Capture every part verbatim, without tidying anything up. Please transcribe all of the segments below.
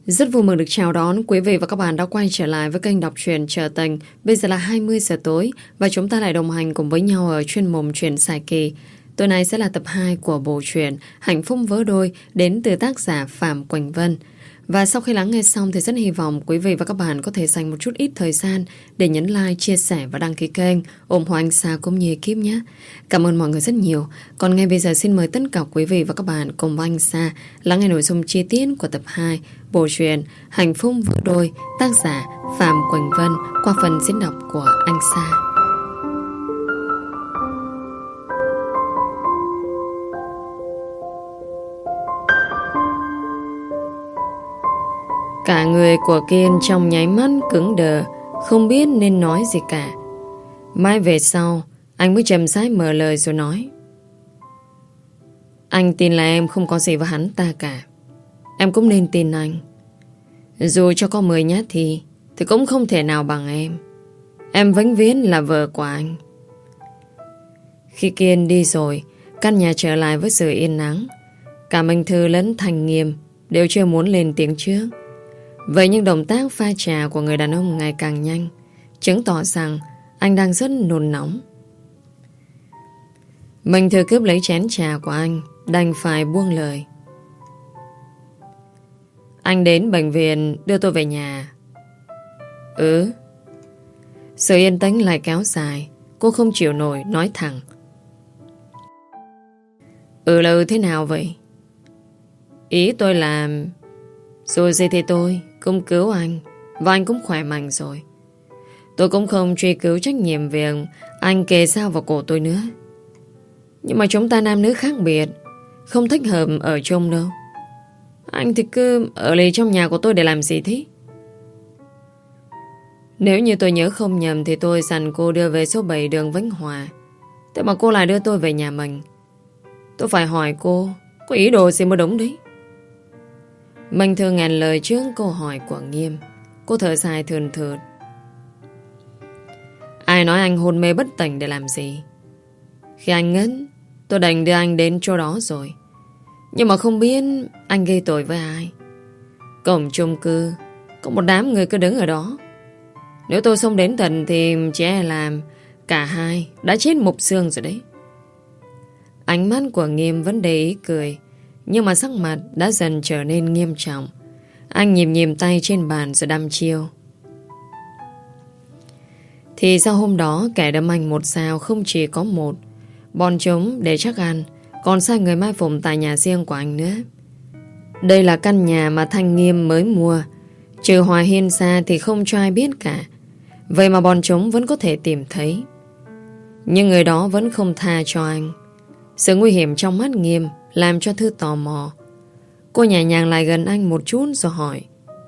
Rất vui mừng được chào đón quý vị và các bạn đã quay trở lại với kênh đọc truyện Trở Tình. Bây giờ là hai mươi giờ tối và chúng ta lại đồng hành cùng với nhau ở chuyên mục truyện dài kỳ. Tối nay sẽ là tập hai của bộ truyện Hạnh Phúc Vỡ Đôi đến từ tác giả Phạm Quỳnh Vân. Và sau khi lắng nghe xong thì rất hy vọng quý vị và các bạn có thể dành một chút ít thời gian để nhấn like, chia sẻ và đăng ký kênh, ủng hộ anh Sa cũng như ekip nhé. Cảm ơn mọi người rất nhiều. Còn ngay bây giờ xin mời tất cả quý vị và các bạn cùng với anh Sa lắng nghe nội dung chi tiết của tập hai bộ truyện Hạnh Phúc Vỡ Đôi, tác giả Phạm Quỳnh Vân qua phần diễn đọc của anh Sa. Cả người của Kiên trong nháy mắt cứng đờ, không biết nên nói gì cả. Mãi về sau, anh mới chậm rãi mở lời rồi nói: Anh tin là em không có gì với hắn ta cả. Em cũng nên tin anh. Dù cho có mười nhát thì Thì cũng không thể nào bằng em. Em vĩnh viễn là vợ của anh. Khi Kiên đi rồi, căn nhà trở lại với sự yên nắng. Cả Minh Thư lẫn Thành Nghiêm đều chưa muốn lên tiếng trước. Vậy nhưng động tác pha trà của người đàn ông ngày càng nhanh, chứng tỏ rằng anh đang rất nôn nóng. Minh Thư cướp lấy chén trà của anh, đành phải buông lời: Anh đến bệnh viện đưa tôi về nhà. Ừ. Sự yên tĩnh lại kéo dài. Cô không chịu nổi nói thẳng: Ừ là ừ thế nào vậy? Ý tôi là dù gì thì tôi cũng cứu anh, và anh cũng khỏe mạnh rồi. Tôi cũng không truy cứu trách nhiệm việc anh kề dao vào cổ tôi nữa. Nhưng mà chúng ta nam nữ khác biệt, không thích hợp ở chung đâu. Anh thì cứ ở lì trong nhà của tôi để làm gì thế? Nếu như tôi nhớ không nhầm thì tôi dặn cô đưa về số bảy đường Vĩnh Hòa. Thế mà cô lại đưa tôi về nhà mình. Tôi phải hỏi cô có ý đồ gì mới đúng đấy. Minh Thư ngàn lời trước câu hỏi của Nghiêm. Cô thở dài thườn thượt: Ai nói anh hôn mê bất tỉnh để làm gì? Khi anh ngất, tôi đành đưa anh đến chỗ đó rồi. Nhưng mà không biết anh gây tội với ai. Cổng chung cư có một đám người cứ đứng ở đó. Nếu tôi không đến tận thì chỉ e làm cả hai đã chết mục xương rồi đấy. Ánh mắt của Nghiêm vẫn để ý cười, nhưng mà sắc mặt đã dần trở nên nghiêm trọng. Anh nhìm nhìm tay trên bàn rồi đăm chiêu: Thì sau hôm đó kẻ đâm anh một dao không chỉ có một. Bọn chúng để chắc ăn còn sai người mai phục tại nhà riêng của anh nữa. Đây là căn nhà mà Thanh Nghiêm mới mua. Trừ Hòa Hiên ra thì không cho ai biết cả. Vậy mà bọn chúng vẫn có thể tìm thấy. Nhưng người đó vẫn không tha cho anh. Sự nguy hiểm trong mắt Nghiêm làm cho Thư tò mò. Cô nhẹ nhàng lại gần anh một chút rồi hỏi: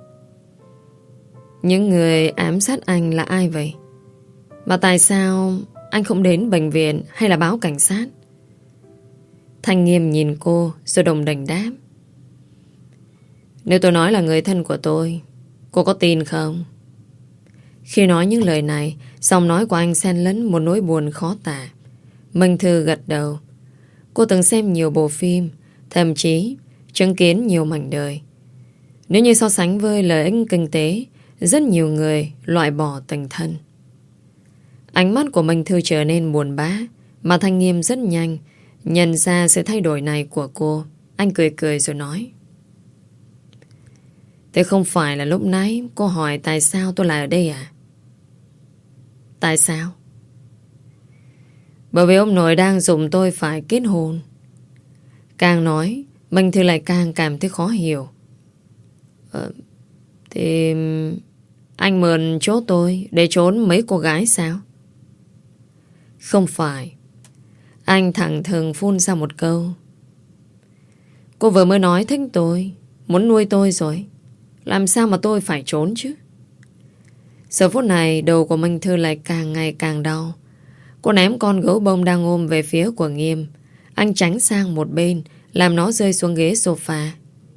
Những người ám sát anh là ai vậy? Mà tại sao anh không đến bệnh viện hay là báo cảnh sát? Thanh Nghiêm nhìn cô rồi đồng đành đáp: Nếu tôi nói là người thân của tôi, cô có tin không? Khi nói những lời này, giọng nói của anh xen lẫn một nỗi buồn khó tả. Minh Thư gật đầu. Cô từng xem nhiều bộ phim, thậm chí chứng kiến nhiều mảnh đời. Nếu như so sánh với lợi ích kinh tế, rất nhiều người loại bỏ tình thân. Ánh mắt của Minh Thư trở nên buồn bã, mà Thanh Nghiêm rất nhanh nhận ra sự thay đổi này của cô. Anh cười cười rồi nói: Thế không phải là lúc nãy cô hỏi tại sao tôi lại ở đây à? Tại sao? Bởi vì ông nội đang dùng tôi phải kết hôn. Càng nói Minh Thư lại càng cảm thấy khó hiểu. ờ, Thì anh mượn chỗ tôi để trốn mấy cô gái sao? Không phải. Anh thẳng thừng phun ra một câu: Cô vừa mới nói thích tôi, muốn nuôi tôi rồi, làm sao mà tôi phải trốn chứ? Giờ phút này đầu của Minh Thư lại càng ngày càng đau. Cô ném con gấu bông đang ôm về phía của Nghiêm. Anh tránh sang một bên, làm nó rơi xuống ghế sofa.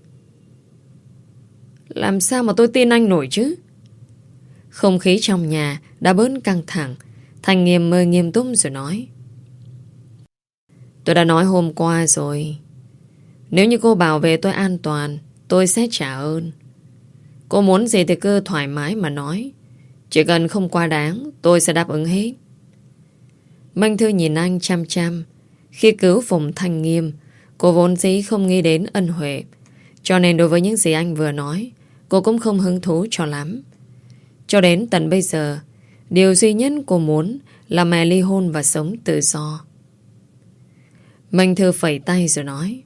Làm sao mà tôi tin anh nổi chứ? Không khí trong nhà đã bớt căng thẳng. Thành Nghiêm mơ nghiêm túc rồi nói: Tôi đã nói hôm qua rồi, nếu như cô bảo vệ tôi an toàn, tôi sẽ trả ơn. Cô muốn gì thì cứ thoải mái mà nói. Chỉ cần không quá đáng, tôi sẽ đáp ứng hết. Minh Thư nhìn anh chăm chăm. Khi cứu Phùng Thanh Nghiêm, cô vốn dĩ không nghĩ đến ân huệ. Cho nên đối với những gì anh vừa nói, cô cũng không hứng thú cho lắm. Cho đến tận bây giờ, điều duy nhất cô muốn là mẹ ly hôn và sống tự do. Minh Thư phẩy tay rồi nói: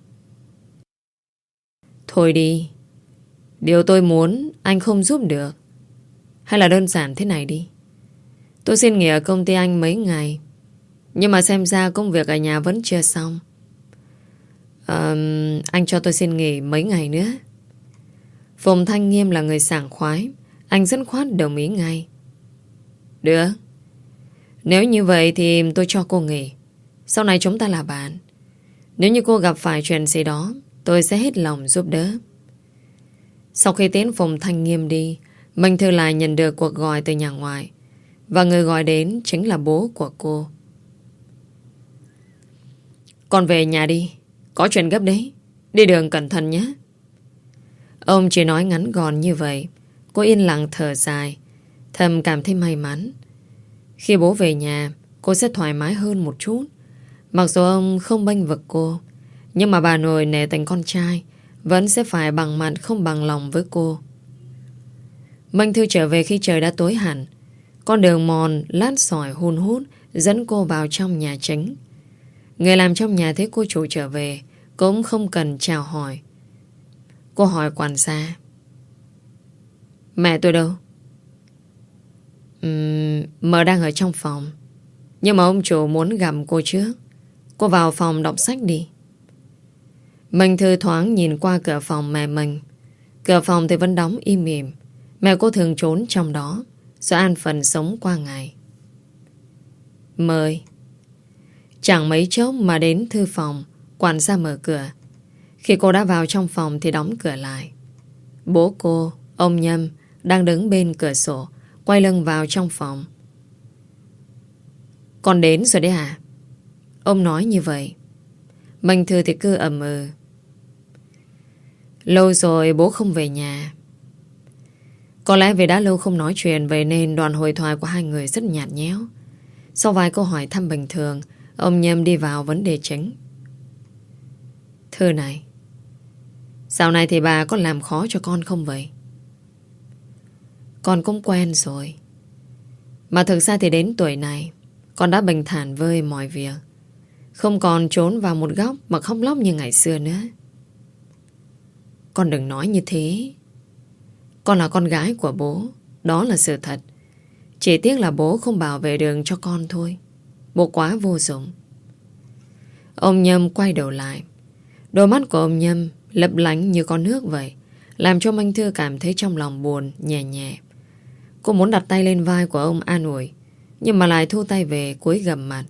Thôi đi. Điều tôi muốn anh không giúp được. Hay là đơn giản thế này đi. Tôi xin nghỉ ở công ty anh mấy ngày, nhưng mà xem ra công việc ở nhà vẫn chưa xong. à, Anh cho tôi xin nghỉ mấy ngày nữa. Phùng Thanh Nghiêm là người sảng khoái. Anh dứt khoát đồng ý ngay. Được. Nếu như vậy thì tôi cho cô nghỉ. Sau này chúng ta là bạn. Nếu như cô gặp phải chuyện gì đó, tôi sẽ hết lòng giúp đỡ. Sau khi tiến Phùng Thanh Nghiêm đi, Minh Thư lại nhận được cuộc gọi từ nhà ngoại. Và người gọi đến chính là bố của cô. Con về nhà đi. Có chuyện gấp đấy. Đi đường cẩn thận nhé. Ông chỉ nói ngắn gọn như vậy. Cô yên lặng thở dài, thầm cảm thấy may mắn. Khi bố về nhà, cô sẽ thoải mái hơn một chút. Mặc dù ông không bênh vực cô, nhưng mà bà nội nể tình con trai vẫn sẽ phải bằng mặt không bằng lòng với cô. Minh Thư trở về khi trời đã tối hẳn. Con đường mòn lát sỏi hun hút dẫn cô vào trong nhà chính. Người làm trong nhà thấy cô chủ trở về cũng không cần chào hỏi. Cô hỏi quản gia: Mẹ tôi đâu? Uhm, mợ đang ở trong phòng, nhưng mà ông chủ muốn gặp cô trước. Cô vào phòng đọc sách đi. Minh Thư thoáng nhìn qua cửa phòng mẹ mình. Cửa phòng thì vẫn đóng im ỉm. Mẹ cô thường trốn trong đó rồi an phận sống qua ngày. Mời. Chẳng mấy chốc mà đến thư phòng, quản gia mở cửa. Khi cô đã vào trong phòng thì đóng cửa lại. Bố cô, ông Nhâm, đang đứng bên cửa sổ, quay lưng vào trong phòng. Con đến rồi đấy à? Ông nói như vậy. Minh Thư thì cứ ậm ừ. Lâu rồi bố không về nhà. Có lẽ vì đã lâu không nói chuyện, vậy nên đoạn hội thoại của hai người rất nhạt nhẽo. Sau vài câu hỏi thăm bình thường, ông Nhâm đi vào vấn đề chính. Thư này, dạo này thì bà có làm khó cho con không vậy? Con cũng quen rồi. Mà thực ra thì đến tuổi này, con đã bình thản với mọi việc, không còn trốn vào một góc mà khóc lóc như ngày xưa nữa. Con đừng nói như thế. Con là con gái của bố, đó là sự thật. Chỉ tiếc là bố không bảo vệ đường cho con thôi. Bố quá vô dụng. Ông Nhâm quay đầu lại. Đôi mắt của ông Nhâm lấp lánh như con nước vậy, làm cho Minh Thư cảm thấy trong lòng buồn nhẹ nhẹ. Cô muốn đặt tay lên vai của ông an ủi, nhưng mà lại thu tay về cúi gằm mặt.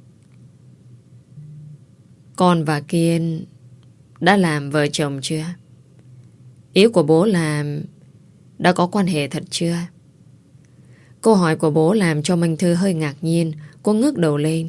Con và Kiên đã làm vợ chồng chưa? Ý của bố là đã có quan hệ thật chưa? Câu hỏi của bố làm cho Minh Thư hơi ngạc nhiên. Cô ngước đầu lên.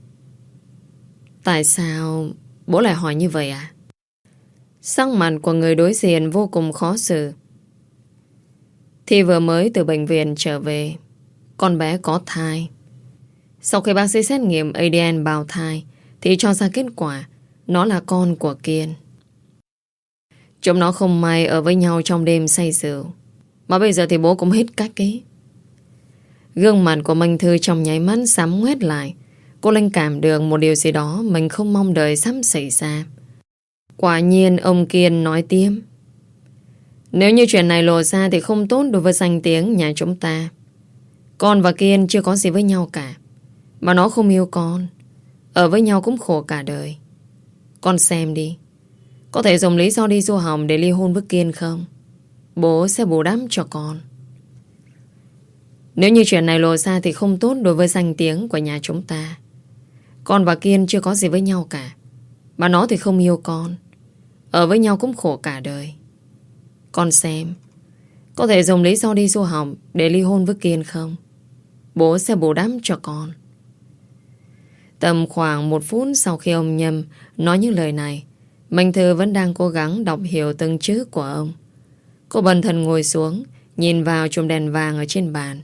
Tại sao bố lại hỏi như vậy à? Sắc mặt của người đối diện vô cùng khó xử. Thì vừa mới từ bệnh viện trở về, con bé có thai. Sau khi bác sĩ xét nghiệm a đê en bào thai thì cho ra kết quả nó là con của Kiên. Chúng nó không may ở với nhau trong đêm say rượu, mà bây giờ thì bố cũng hết cách ấy. Gương mặt của Minh Thư trong nháy mắt sám ngoét lại. Cô linh cảm được một điều gì đó mình không mong đợi sắp xảy ra. Quả nhiên ông Kiên nói tiếp: Nếu như chuyện này lộ ra thì không tốt đối với danh tiếng nhà chúng ta. Con và Kiên chưa có gì với nhau cả, mà nó không yêu con. Ở với nhau cũng khổ cả đời. Con xem đi, có thể dùng lý do đi du học để ly hôn với Kiên không? Bố sẽ bù đắp cho con. Nếu như chuyện này lộ ra thì không tốt đối với danh tiếng của nhà chúng ta. Con và Kiên chưa có gì với nhau cả, mà nó thì không yêu con. Ở với nhau cũng khổ cả đời. Con xem, có thể dùng lý do đi du học để ly hôn với Kiên không? Bố sẽ bù đắp cho con. Tầm khoảng một phút sau khi ông Nhâm nói những lời này, Minh Thư vẫn đang cố gắng đọc hiểu từng chữ của ông. Cô bần thần ngồi xuống, nhìn vào chùm đèn vàng ở trên bàn.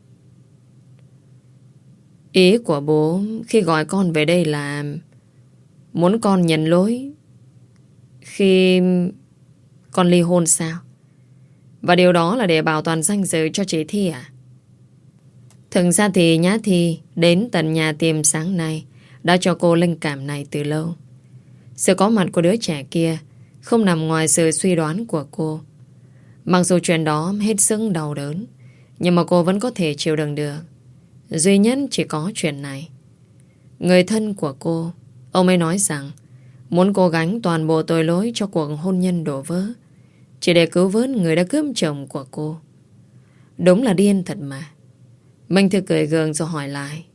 Ý của bố khi gọi con về đây là muốn con nhận lỗi khi con ly hôn sao? Và điều đó là để bảo toàn danh dự cho chị Thi à? Thực ra thì Nhã Thi đến tận nhà tìm sáng nay đã cho cô linh cảm này từ lâu. Sự có mặt của đứa trẻ kia không nằm ngoài sự suy đoán của cô. Mặc dù chuyện đó hết sức đau đớn, nhưng mà cô vẫn có thể chịu đựng được. Duy nhất chỉ có chuyện này. Người thân của cô, ông ấy nói rằng muốn cô gánh toàn bộ tội lỗi cho cuộc hôn nhân đổ vỡ, chỉ để cứu vớt người đã cướp chồng của cô. Đúng là điên thật mà. Minh Thư cười gượng rồi hỏi lại.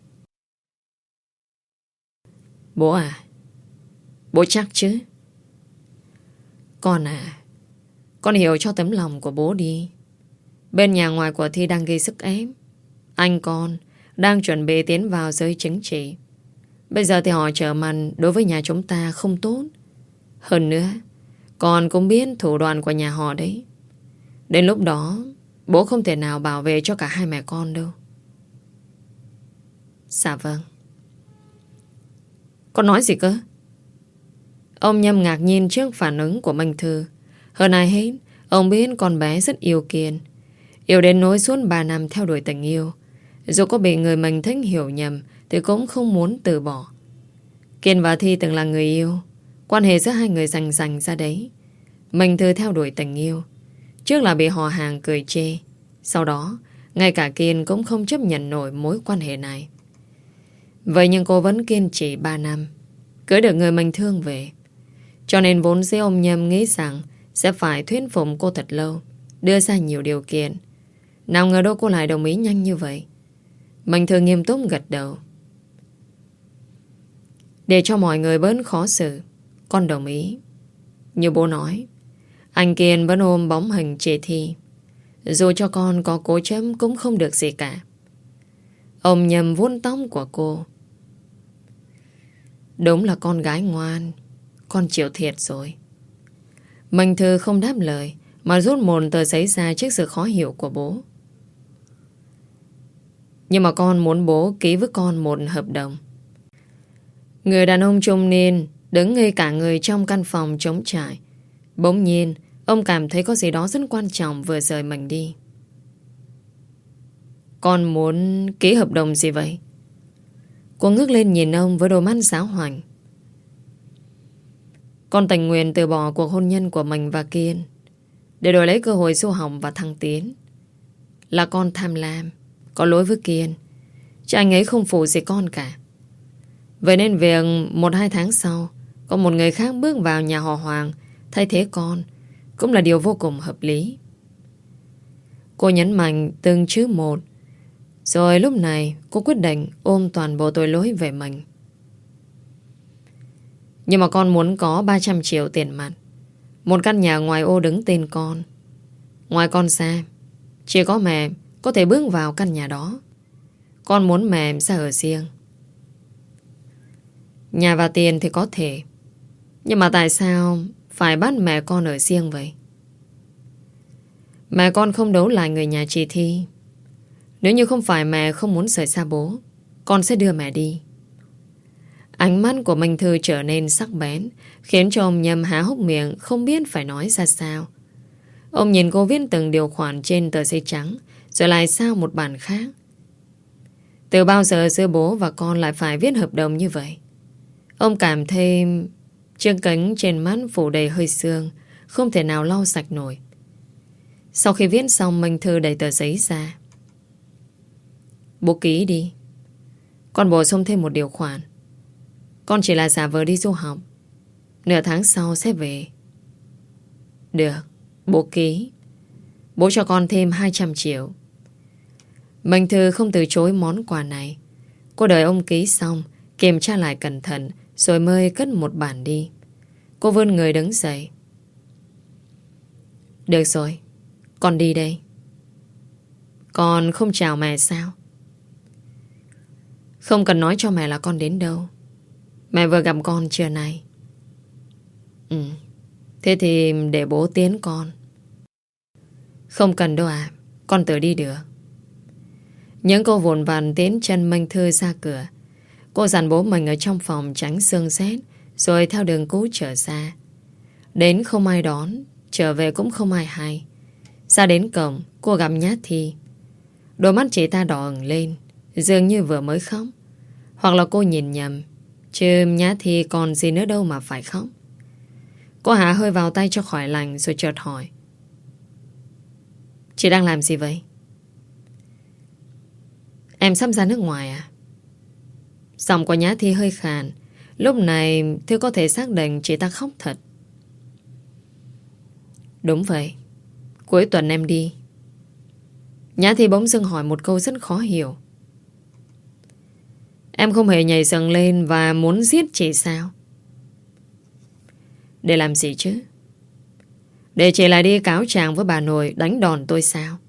Bố à, bố chắc chứ? Con à, con hiểu cho tấm lòng của bố đi. Bên nhà ngoài của Thi đang gây sức ép. Anh con đang chuẩn bị tiến vào giới chính trị. Bây giờ thì họ trở mặt đối với nhà chúng ta không tốt. Hơn nữa, con cũng biết thủ đoạn của nhà họ đấy. Đến lúc đó, bố không thể nào bảo vệ cho cả hai mẹ con đâu. Dạ vâng. Con nói gì cơ? Ông Nhâm ngạc nhiên trước phản ứng của Minh Thư. Hơn ai hết, ông biết con bé rất yêu Kiên. Yêu đến nỗi suốt ba năm theo đuổi tình yêu. Dù có bị người mình thích hiểu nhầm thì cũng không muốn từ bỏ. Kiên và Thi từng là người yêu. Quan hệ giữa hai người rành rành ra đấy. Minh Thư theo đuổi tình yêu. Trước là bị họ hàng cười chê. Sau đó, ngay cả Kiên cũng không chấp nhận nổi mối quan hệ này. Vậy nhưng cô vẫn kiên trì ba năm, cưới được người mình thương về. Cho nên vốn dĩ ông Nhâm nghĩ rằng sẽ phải thuyết phục cô thật lâu, đưa ra nhiều điều kiện. Nào ngờ đâu cô lại đồng ý nhanh như vậy. Mình thường nghiêm túc gật đầu. Để cho mọi người bớt khó xử, con đồng ý. Như bố nói, anh Kiên vẫn ôm bóng hình chị Thi. Dù cho con có cố chấm cũng không được gì cả. Ông Nhâm vuốt tóc của cô. Đúng là con gái ngoan. Con chịu thiệt rồi. Minh Thư không đáp lời, mà rút một tờ giấy ra trước sự khó hiểu của bố. Nhưng mà con muốn bố ký với con một hợp đồng. Người đàn ông trung niên đứng ngây cả người trong căn phòng trống trải. Bỗng nhiên ông cảm thấy có gì đó rất quan trọng vừa rời mình đi. Con muốn ký hợp đồng gì vậy? Cô ngước lên nhìn ông với đôi mắt giáo hoành. Con tình nguyện từ bỏ cuộc hôn nhân của mình và Kiên để đổi lấy cơ hội du học và thăng tiến. Là con tham lam, có lỗi với Kiên, chứ anh ấy không phụ gì con cả. Vậy nên việc một hai tháng sau có một người khác bước vào nhà họ Hoàng thay thế con cũng là điều vô cùng hợp lý. Cô nhấn mạnh từng chữ một. Rồi lúc này cô quyết định ôm toàn bộ tội lỗi về mình. Nhưng mà con muốn có ba trăm triệu tiền mặt, một căn nhà ngoài ô đứng tên con. Ngoài con ra, chỉ có mẹ có thể bước vào căn nhà đó. Con muốn mẹ sẽ ở riêng. Nhà và tiền thì có thể, nhưng mà tại sao phải bắt mẹ con ở riêng vậy? Mẹ con không đấu lại người nhà chị Thi. Nếu như không phải mẹ không muốn rời xa bố, con sẽ đưa mẹ đi. Ánh mắt của Minh Thư trở nên sắc bén, khiến cho ông Nhâm há hốc miệng không biết phải nói ra sao. Ông nhìn cô viết từng điều khoản trên tờ giấy trắng, rồi lại sao một bản khác. Từ bao giờ giữa bố và con lại phải viết hợp đồng như vậy? Ông cảm thấy chiếc kính trên mắt phủ đầy hơi sương, không thể nào lau sạch nổi. Sau khi viết xong, Minh Thư đẩy tờ giấy ra. Bố ký đi. Con bổ sung thêm một điều khoản. Con chỉ là giả vờ đi du học, nửa tháng sau sẽ về. Được, bố ký. Bố cho con thêm hai trăm triệu. Minh Thư không từ chối món quà này. Cô đợi ông ký xong, kiểm tra lại cẩn thận, rồi mới cất một bản đi. Cô vươn người đứng dậy. Được rồi, con đi đây. Con không chào mẹ sao? Không cần nói cho mẹ là con đến đâu. Mẹ vừa gặp con trưa nay. Ừ, thế thì để bố tiến con. Không cần đâu à, con tự đi được. Những cô vụn vặn tiến chân Minh Thư ra cửa. Cô dặn bố mình ở trong phòng tránh sương sét, rồi theo đường cũ trở ra. Đến không ai đón, trở về cũng không ai hay. Ra đến cổng, cô gặp Nhát Thi. Đôi mắt chị ta đỏ ửng lên, dường như vừa mới khóc. Hoặc là cô nhìn nhầm, chứ Nhát Thi còn gì nữa đâu mà phải khóc. Cô hạ hơi vào tay cho khỏi lạnh rồi chợt hỏi: Chị đang làm gì vậy? Em sắp ra nước ngoài à? Giọng của Nhã Thi hơi khàn. Lúc này Thư có thể xác định chị ta khóc thật. Đúng vậy, cuối tuần em đi. Nhã Thi bỗng dưng hỏi một câu rất khó hiểu. Em không hề nhảy dựng lên và muốn giết chị sao? Để làm gì chứ? Để chị lại đi cáo trạng với bà nội đánh đòn tôi sao?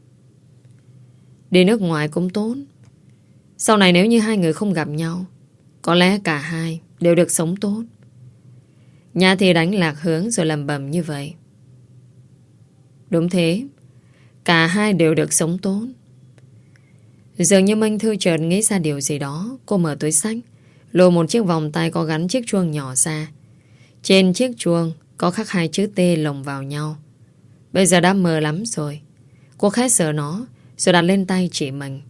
Đi nước ngoài cũng tốt. Sau này nếu như hai người không gặp nhau, có lẽ cả hai đều được sống tốt. Nhã Thi đánh lạc hướng rồi lầm bầm như vậy. Đúng thế, cả hai đều được sống tốt. Dường như Minh Thư chợt nghĩ ra điều gì đó. Cô mở túi xách, lôi một chiếc vòng tay có gắn chiếc chuông nhỏ ra. Trên chiếc chuông có khắc hai chữ T lồng vào nhau. Bây giờ đã mờ lắm rồi. Cô khẽ sờ nó rồi đặt lên tay chị mình.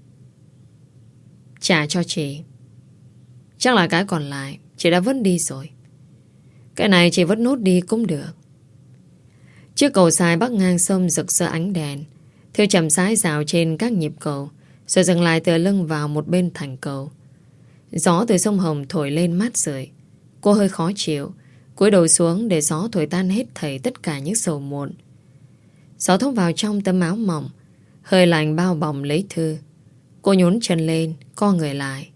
Trả cho chị. Chắc là cái còn lại chị đã vứt đi rồi. Cái này chị vứt nốt đi cũng được. Chiếc cầu xài bắc ngang sông rực rỡ ánh đèn. Thư chậm rãi dạo trên các nhịp cầu, rồi dừng lại tựa lưng vào một bên thành cầu. Gió từ sông Hồng thổi lên mát rượi. Cô hơi khó chịu, cúi đầu xuống để gió thổi tan hết thảy tất cả những sầu muộn. Gió thốc vào trong tấm áo mỏng, hơi lạnh bao bọc lấy Thư. Cô nhún chân lên, co người lại.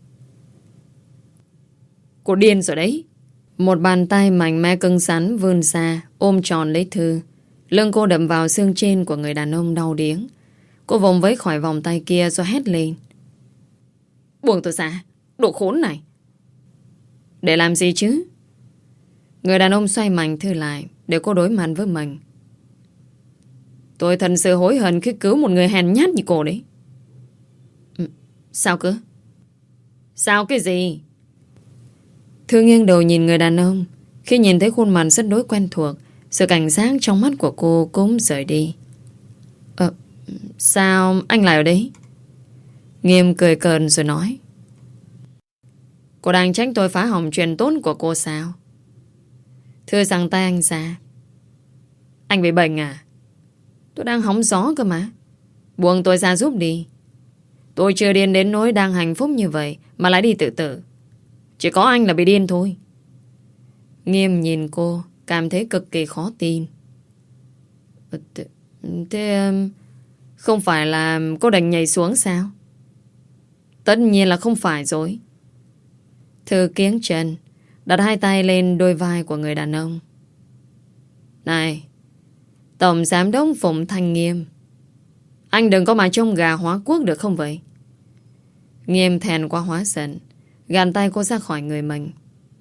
Cô điên rồi đấy. Một bàn tay mạnh mẽ cứng rắn vươn ra, ôm tròn lấy Thư. Lưng cô đập vào xương trên của người đàn ông đau điếng. Cô vùng vẫy khỏi vòng tay kia rồi hét lên. Buông tôi ra, đồ khốn này. Để làm gì chứ? Người đàn ông xoay mạnh Thư lại để cô đối mặt với mình. Tôi thật sự hối hận khi cứu một người hèn nhát như cô đấy. Sao cơ? Sao cái gì? Thư nghiêng đầu nhìn người đàn ông. Khi nhìn thấy khuôn mặt rất đối quen thuộc, sự cảnh giác trong mắt của cô cũng rời đi. Ờ, sao anh lại ở đấy? Nghiêm cười cợt rồi nói. Cô đang trách tôi phá hỏng chuyện tốt của cô sao? Thư giằng tay anh ra. Anh bị bệnh à? Tôi đang hóng gió cơ mà. Buông tôi ra giúp đi. Tôi chưa điên đến nỗi đang hạnh phúc như vậy mà lại đi tự tử. Chỉ có anh là bị điên thôi. Nghiêm nhìn cô, cảm thấy cực kỳ khó tin. Thế, thế không phải là cô đành nhảy xuống sao? Tất nhiên là không phải rồi. Thư kiếng chân, đặt hai tay lên đôi vai của người đàn ông. Này, Tổng Giám đốc Phụng Thanh Nghiêm, anh đừng có mà trông gà hóa quốc được không vậy? Nghiêm thèn quá hóa giận, gạt tay cô ra khỏi người mình.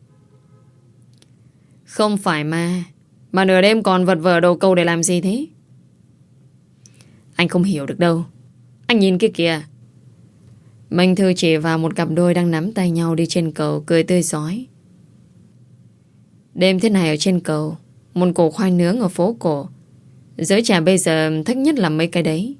Không phải ma, mà nửa đêm còn vật vờ đầu câu để làm gì thế? Anh không hiểu được đâu. Anh nhìn kia kìa. Minh Thư chỉ vào một cặp đôi đang nắm tay nhau đi trên cầu, cười tươi rói. Đêm thế này ở trên cầu, một củ khoai nướng ở phố cổ. Giới trẻ bây giờ thích nhất là mấy cái đấy.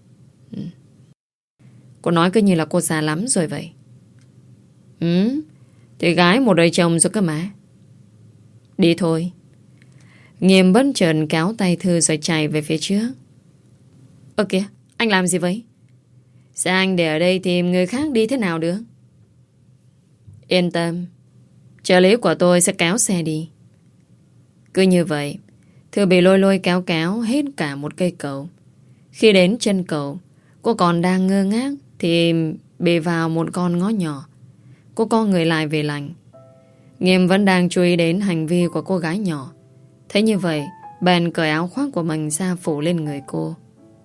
Cô nói cứ như là cô già lắm rồi vậy. Ừ, thì gái một đời chồng rồi cơ mà. Đi thôi. Nghiêm bất chợt kéo tay Thư rồi chạy về phía trước. Ơ kìa, anh làm gì vậy? Sao anh để ở đây tìm người khác đi thế nào được? Yên tâm, trợ lý của tôi sẽ kéo xe đi. Cứ như vậy, Thư bị lôi lôi kéo kéo hết cả một cây cầu. Khi đến chân cầu, cô còn đang ngơ ngác thì bị vào một con ngõ nhỏ. Cô co người lại về lành. Nghiêm vẫn đang chú ý đến hành vi của cô gái nhỏ. Thế như vậy, bèn cởi áo khoác của mình ra phủ lên người cô.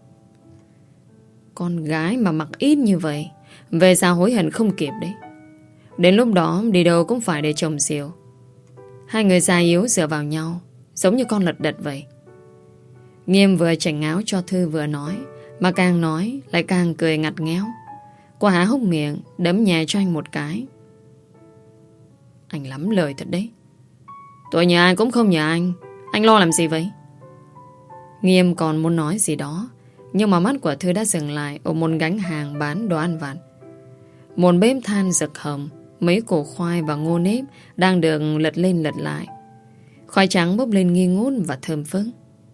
Con gái mà mặc ít như vậy, về sao hối hận không kịp đấy. Đến lúc đó đi đâu cũng phải để chồng siêu. Hai người già yếu dựa vào nhau, giống như con lật đật vậy. Nghiêm vừa chỉnh áo cho Thư vừa nói, mà càng nói lại càng cười ngặt nghéo. Cô há hốc miệng, đấm nhẹ cho anh một cái. Anh lắm lời thật đấy. Tôi nhờ ai cũng không nhờ anh. Anh lo làm gì vậy? Nghiêm còn muốn nói gì đó, nhưng mà mắt của Thư đã dừng lại ở một gánh hàng bán đồ ăn vặt. Một bếp than rực hồng, mấy củ khoai và ngô nếp đang được lật lên lật lại. Khoai trắng bốc lên nghi ngút và thơm phức.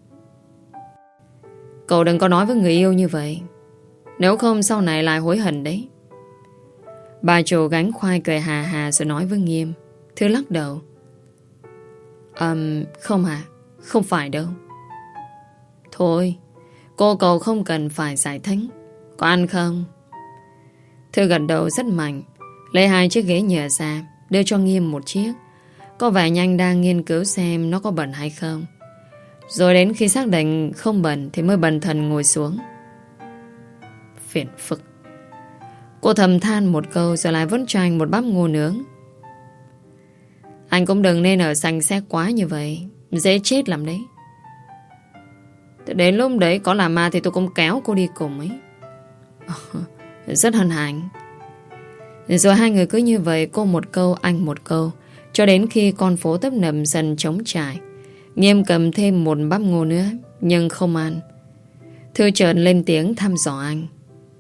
Cậu đừng có nói với người yêu như vậy, nếu không sau này lại hối hận đấy. Bà chủ gánh khoai cười hà hà rồi nói với Nghiêm. Thư lắc đầu. um, Không à, không phải đâu. Thôi, cô cậu không cần phải giải thích. Có ăn không? Thư gật đầu rất mạnh, lấy hai chiếc ghế nhựa ra, đưa cho Nghiêm một chiếc. Có vẻ nhanh đang nghiên cứu xem nó có bẩn hay không. Rồi đến khi xác định không bẩn thì mới bần thần ngồi xuống. Phiền phức. Cô thầm than một câu rồi lại vứt cho anh một bắp ngô nướng. Anh cũng đừng nên ở sành xe quá như vậy, dễ chết lắm đấy. Đến lúc đấy có làm ma thì tôi cũng kéo cô đi cùng ấy. Rất hân hạnh. Rồi hai người cứ như vậy, cô một câu anh một câu, cho đến khi con phố tấp nập dần trống trải. Nghiêm cầm thêm một bắp ngô nữa, nhưng không ăn. Thư chợt lên tiếng thăm dò anh.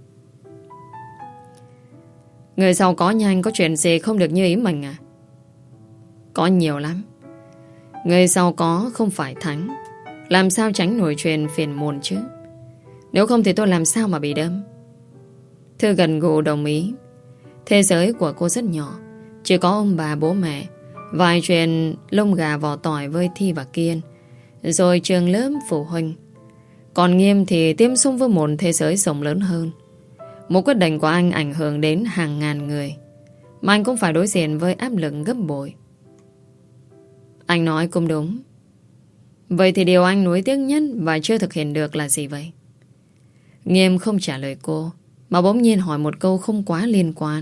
Người giàu có nhanh có chuyện gì không được như ý mình à? Có nhiều lắm. Người giàu có không phải thánh, làm sao tránh nổi chuyện phiền muộn chứ? Nếu không thì tôi làm sao mà bị đâm? Thư gần gù đồng ý. Thế giới của cô rất nhỏ, chỉ có ông bà bố mẹ, vài chuyện lông gà vỏ tỏi với Thi và Kiên, rồi trường lớp phụ huynh. Còn Nghiêm thì tiếp xúc với một thế giới rộng lớn hơn. Một quyết định của anh ảnh hưởng đến hàng ngàn người, mà anh cũng phải đối diện với áp lực gấp bội. Anh nói cũng đúng. Vậy thì điều anh nuối tiếc nhất và chưa thực hiện được là gì vậy? Nghiêm không trả lời cô, mà bỗng nhiên hỏi một câu không quá liên quan.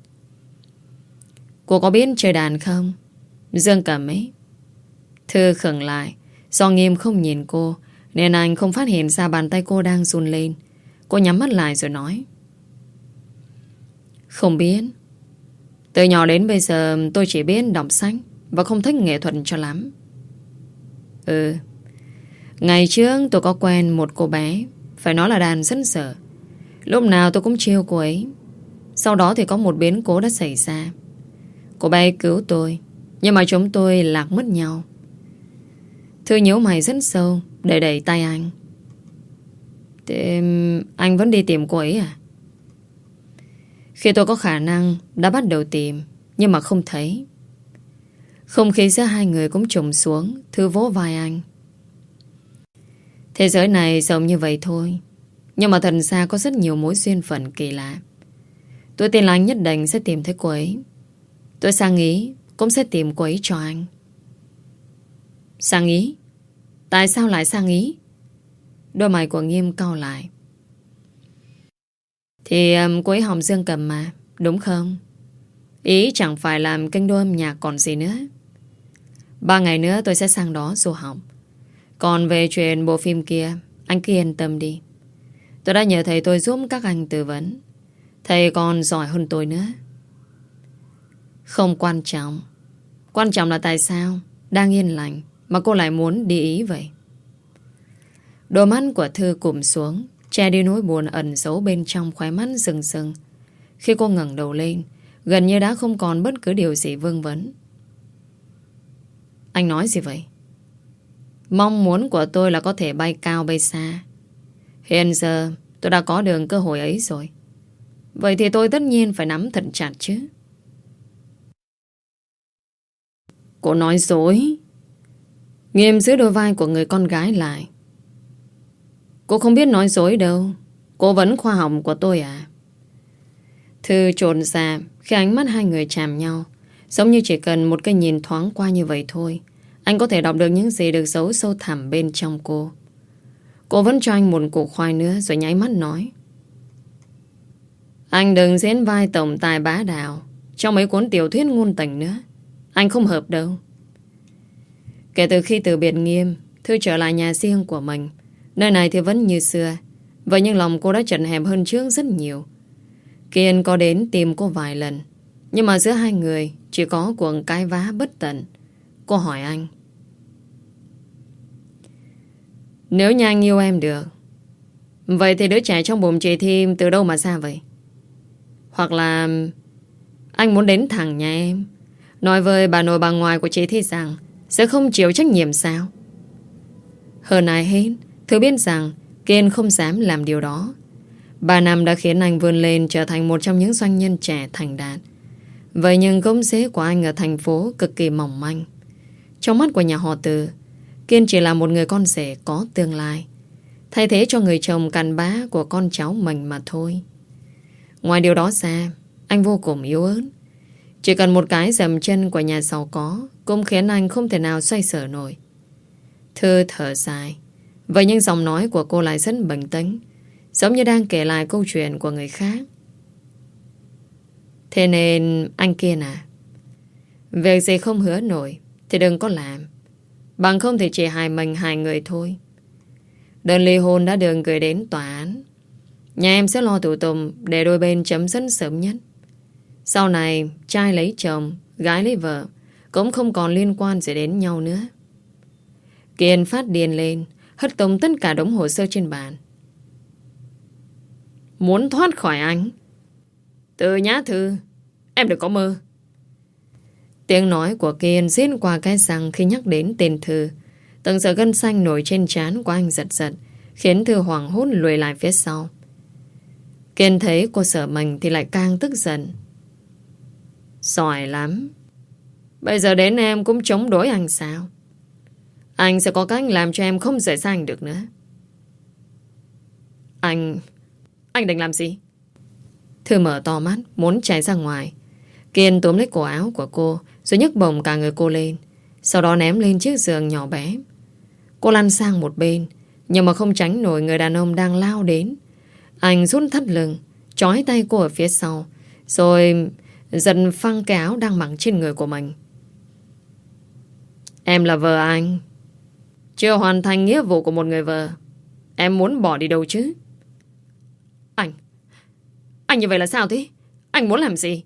Cô có biết chơi đàn không? Dương Cầm ấy. Thư khựng lại. Do Nghiêm không nhìn cô nên anh không phát hiện ra bàn tay cô đang run lên. Cô nhắm mắt lại rồi nói. Không biết. Từ nhỏ đến bây giờ tôi chỉ biết đọc sách và không thích nghệ thuật cho lắm. Ừ. Ngày trước tôi có quen một cô bé, phải nói là đàn rất dở. Lúc nào tôi cũng trêu cô ấy. Sau đó thì có một biến cố đã xảy ra. Cô bé cứu tôi, nhưng mà chúng tôi lạc mất nhau. Thư nhíu mày rất sâu, để đẩy tay anh. Thế anh vẫn đi tìm cô ấy à? Khi tôi có khả năng đã bắt đầu tìm, nhưng mà không thấy. Không khí giữa hai người cũng trùng xuống. Thư vỗ vai anh. Thế giới này rộng như vậy thôi, nhưng mà thật ra có rất nhiều mối duyên phận kỳ lạ. Tôi tin là anh nhất định sẽ tìm thấy cô ấy. Tôi sang ý cũng sẽ tìm cô ấy cho anh. Sang ý? Tại sao lại sang ý? Đôi mày của Nghiêm cau lại. Thì um, cô ấy học Dương Cầm mà, đúng không? Ý chẳng phải làm kênh đôi âm nhạc còn gì nữa. Ba ngày nữa tôi sẽ sang đó du học. Còn về chuyện bộ phim kia, anh cứ yên tâm đi. Tôi đã nhờ thầy tôi giúp các anh tư vấn. Thầy còn giỏi hơn tôi nữa. Không quan trọng. Quan trọng là tại sao đang yên lành mà cô lại muốn đi Ý vậy? Đôi mắt của Thư cụm xuống, che đi nỗi buồn ẩn giấu bên trong khóe mắt rừng rừng. Khi cô ngẩng đầu lên, gần như đã không còn bất cứ điều gì vương vấn. Anh nói gì vậy? Mong muốn của tôi là có thể bay cao bay xa. Hiện giờ tôi đã có được cơ hội ấy rồi. Vậy thì tôi tất nhiên phải nắm thật chặt chứ. Cô nói dối. Nghiêm giữ đôi vai của người con gái lại. Cô không biết nói dối đâu. Cô vẫn khoa học của tôi à? Thư trộn ra khi ánh mắt hai người chạm nhau, giống như chỉ cần một cái nhìn thoáng qua như vậy thôi, anh có thể đọc được những gì được giấu sâu thẳm bên trong cô. Cô vẫn cho anh một củ khoai nữa rồi nháy mắt nói. Anh đừng diễn vai tổng tài bá đạo trong mấy cuốn tiểu thuyết ngôn tình nữa. Anh không hợp đâu. Kể từ khi từ biệt Nghiêm, Thư trở lại nhà riêng của mình, Nơi này thì vẫn như xưa. Vậy nhưng lòng cô đã chật hẹp hơn trước rất nhiều. Kiên có đến tìm cô vài lần, nhưng mà giữa hai người chỉ có cuộc cãi vã bất tận. Cô hỏi anh: nếu như anh yêu em được, vậy thì đứa trẻ trong bụng chị Thi từ đâu mà ra vậy? Hoặc là anh muốn đến thẳng nhà em, nói với bà nội bà ngoại của chị Thi rằng sẽ không chịu trách nhiệm sao? Hơn ai hết, Thư biết rằng Kiên không dám làm điều đó. Ba năm đã khiến anh vươn lên trở thành một trong những doanh nhân trẻ thành đạt. Vậy nhưng gốc rễ của anh ở thành phố cực kỳ mỏng manh. Trong mắt của nhà họ Từ, Kiên chỉ là một người con rể có tương lai, thay thế cho người chồng cằn bã của con cháu mình mà thôi. Ngoài điều đó ra, anh vô cùng yếu ớt. Chỉ cần một cái dầm chân của nhà giàu có cũng khiến anh không thể nào xoay sở nổi. Thư thở dài. Vậy nhưng giọng nói của cô lại rất bình tĩnh, giống như đang kể lại câu chuyện của người khác. Thế nên anh Kiên à, việc gì không hứa nổi thì đừng có làm. Bằng không thì chỉ hại mình hại người thôi. Đơn ly hôn đã được gửi đến tòa án. Nhà em sẽ lo thủ tục để đôi bên chấm dứt sớm nhất. Sau này trai lấy chồng, gái lấy vợ cũng không còn liên quan gì đến nhau nữa. Kiên phát điên lên, hất tung tất cả đống hồ sơ trên bàn. Muốn thoát khỏi anh? Từ nhá Thư, em đừng có mơ. Tiếng nói của Kiên diễn qua cái răng khi nhắc đến tên Thư. Từng sợi gân xanh nổi trên trán của anh giật giật, khiến Thư hoảng hốt lùi lại phía sau. Kiên thấy cô sợ mình thì lại càng tức giận. Giỏi lắm. Bây giờ đến em cũng chống đối anh sao? Anh sẽ có cách làm cho em không rời xa anh được nữa. Anh... Anh định làm gì? Thư mở to mắt, muốn chạy ra ngoài. Kiên túm lấy cổ áo của cô, rồi nhấc bổng cả người cô lên, sau đó ném lên chiếc giường nhỏ bé. Cô lăn sang một bên, nhưng mà không tránh nổi người đàn ông đang lao đến. Anh rút thắt lưng, trói tay cô ở phía sau, rồi giật phăng cái áo đang mặc trên người của mình. Em là vợ anh, chưa hoàn thành nghĩa vụ của một người vợ, em muốn bỏ đi đâu chứ? Anh Anh như vậy là sao thế? Anh muốn làm gì?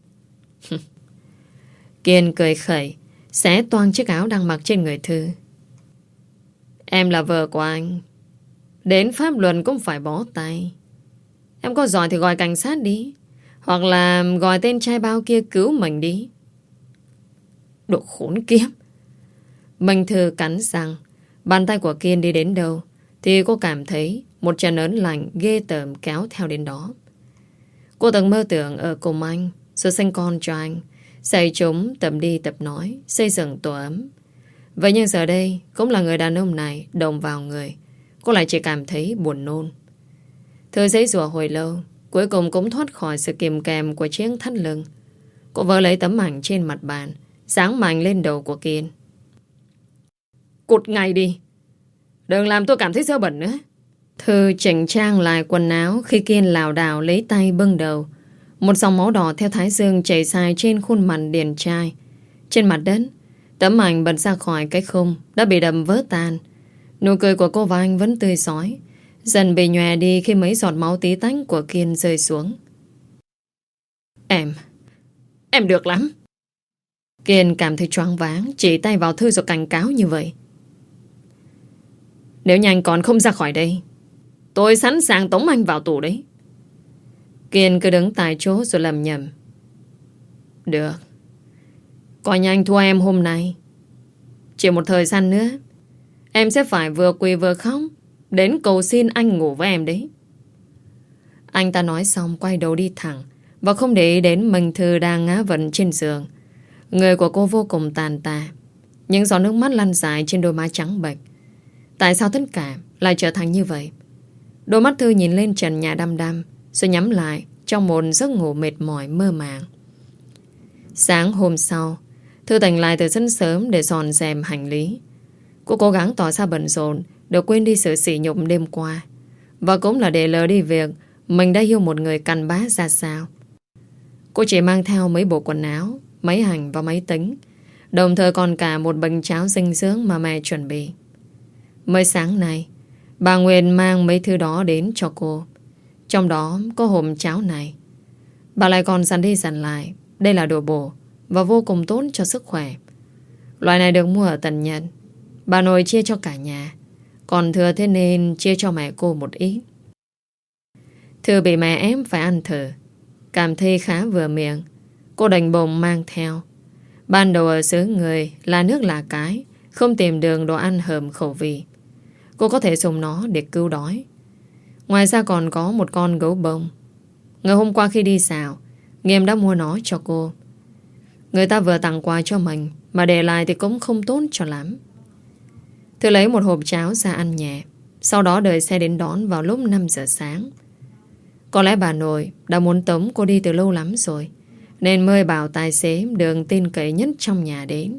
Kiên cười khẩy, xé toang chiếc áo đang mặc trên người Thư. Em là vợ của anh, đến pháp luật cũng phải bó tay. Em có giỏi thì gọi cảnh sát đi, hoặc là gọi tên trai bao kia cứu mình đi. Đồ khốn kiếp. Minh Thư cắn răng. Bàn tay của Kiên đi đến đâu thì cô cảm thấy một trận ớn lạnh ghê tởm kéo theo đến đó. Cô từng mơ tưởng ở cùng anh, rồi sinh con cho anh, dạy chúng tập đi tập nói, xây dựng tổ ấm. Vậy nhưng giờ đây cũng là người đàn ông này động vào người, cô lại chỉ cảm thấy buồn nôn. Thư giấy rùa hồi lâu, cuối cùng cũng thoát khỏi sự kiềm kèm của chiếc thắt lưng. Cô vỡ lấy tấm ảnh trên mặt bàn, giáng mạnh lên đầu của Kiên. Cút ngay đi, đừng làm tôi cảm thấy dơ bẩn nữa. Thư chỉnh trang lại quần áo khi Kiên lảo đảo lấy tay bưng đầu. Một dòng máu đỏ theo thái dương chảy dài trên khuôn mặt điển trai. Trên mặt đất, tấm ảnh bật ra khỏi cái khung đã bị đâm vỡ tan. Nụ cười của cô và anh vẫn tươi rói, dần bị nhòe đi khi mấy giọt máu tí tách của Kiên rơi xuống. Em Em được lắm. Kiên cảm thấy choáng váng, chỉ tay vào Thư rồi cảnh cáo như vậy. Nếu như anh còn không ra khỏi đây, tôi sẵn sàng tống anh vào tù đấy. Kiên cứ đứng tại chỗ rồi lầm nhầm. Được, coi như anh thua em hôm nay. Chỉ một thời gian nữa, em sẽ phải vừa quỳ vừa khóc đến cầu xin anh ngủ với em đấy. Anh ta nói xong quay đầu đi thẳng, và không để ý đến Minh Thư đang ngã vật trên giường. Người của cô vô cùng tàn tạ, những giọt nước mắt lăn dài trên đôi má trắng bệch. Tại sao tất cả lại trở thành như vậy? Đôi mắt Thư nhìn lên trần nhà đăm đăm, rồi nhắm lại trong một giấc ngủ mệt mỏi mơ màng. Sáng hôm sau, Thư tỉnh lại từ rất sớm để dọn dẹp hành lý. Cô cố gắng tỏ ra bận rộn để quên đi sự sỉ nhục đêm qua, và cũng là để lờ đi việc mình đã yêu một người cằn bã ra sao. Cô chỉ mang theo mấy bộ quần áo, máy ảnh và máy tính, đồng thời còn cả một bình cháo dinh dưỡng mà mẹ chuẩn bị. Mới sáng nay, Bà Nguyên mang mấy thứ đó đến cho cô. Trong đó có hộp cháo này. Bà lại còn dặn đi dặn lại, đây là đồ bổ và vô cùng tốt cho sức khỏe. Loại này được mua ở Tân Nhân. Bà nội chia cho cả nhà, còn thừa thế nên chia cho mẹ cô một ít. Thư bị mẹ ép phải ăn thử, cảm thấy khá vừa miệng. Cô đành bồng mang theo. Ban đầu ở xứ người là nước là cái, không tìm được đồ ăn hợp khẩu vị. Cô có thể dùng nó để cứu đói. Ngoài ra còn có một con gấu bông. Ngày hôm qua khi đi xào, Nghiêm đã mua nó cho cô. Người ta vừa tặng quà cho mình, mà để lại thì cũng không tốt cho lắm. Thư lấy một hộp cháo ra ăn nhẹ, sau đó đợi xe đến đón vào lúc năm giờ sáng. Có lẽ bà nội đã muốn tống cô đi từ lâu lắm rồi, nên mời bảo tài xế đường tin cậy nhất trong nhà đến.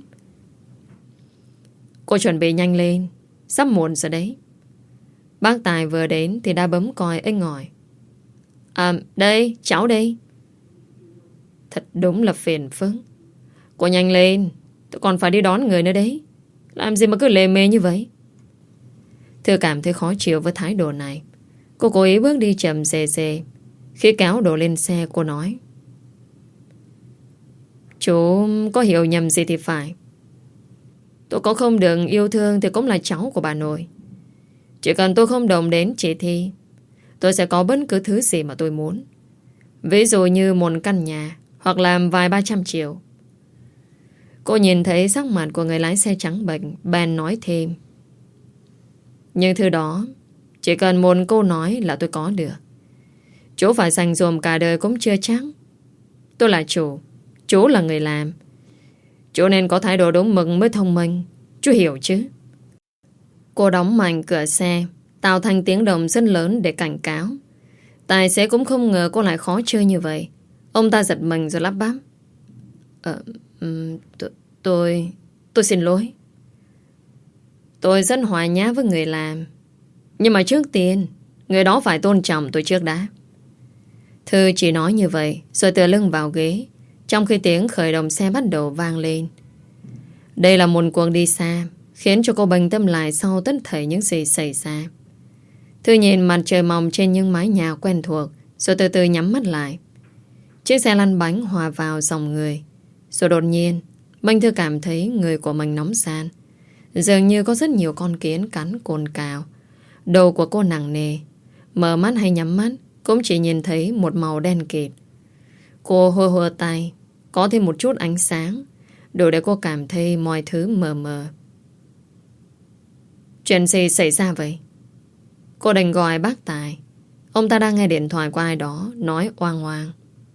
Cô chuẩn bị nhanh lên, sắp muộn rồi đấy. Bác Tài vừa đến thì đã bấm còi inh ỏi. À, đây, cháu đây. Thật đúng là phiền phức. Cô nhanh lên, tôi còn phải đi đón người nữa đấy. Làm gì mà cứ lề mề như vậy? Thư cảm thấy khó chịu với thái độ này. Cô cố ý bước đi chậm dề dề. Khi kéo đồ lên xe cô nói: Chú có hiểu nhầm gì thì phải. Tôi có không được yêu thương thì cũng là cháu của bà nội. Chỉ cần tôi không đồng đến chỉ thi, tôi sẽ có bất cứ thứ gì mà tôi muốn. Ví dụ như một căn nhà, hoặc làm vài ba trăm triệu. Cô nhìn thấy sắc mặt của người lái xe trắng bệch, bèn nói thêm: Nhưng thứ đó chỉ cần một câu nói là tôi có được. Chú phải dành dùm cả đời cũng chưa chắc. Tôi là chủ, chú là người làm. Chú nên có thái độ đúng mực mới thông minh. Chú hiểu chứ? Cô đóng mạnh cửa xe, tạo thành tiếng động rất lớn để cảnh cáo. Tài xế cũng không ngờ cô lại khó chơi như vậy. Ông ta giật mình rồi lắp bắp: Ờ, um, tôi, tôi... Tôi xin lỗi. Tôi rất hòa nhã với người làm, nhưng mà trước tiên người đó phải tôn trọng tôi trước đã. Thư chỉ nói như vậy rồi tựa lưng vào ghế, trong khi tiếng khởi động xe bắt đầu vang lên. Đây là một cuộc đi xa, khiến cho cô bình tâm lại sau tất thảy những gì xảy ra. Thư nhìn mặt trời mỏng trên những mái nhà quen thuộc, rồi từ từ nhắm mắt lại. Chiếc xe lăn bánh hòa vào dòng người. Rồi đột nhiên Minh Thư cảm thấy người của mình nóng ran, dường như có rất nhiều con kiến cắn cồn cào. Đầu của cô nặng nề, mở mắt hay nhắm mắt cũng chỉ nhìn thấy một màu đen kịt. Cô hơ hơ tay, có thêm một chút ánh sáng, đủ để cô cảm thấy mọi thứ mờ mờ. Chuyện gì xảy ra vậy? Cô đành gọi bác Tài. Ông ta đang nghe điện thoại của ai đó nói oang oang: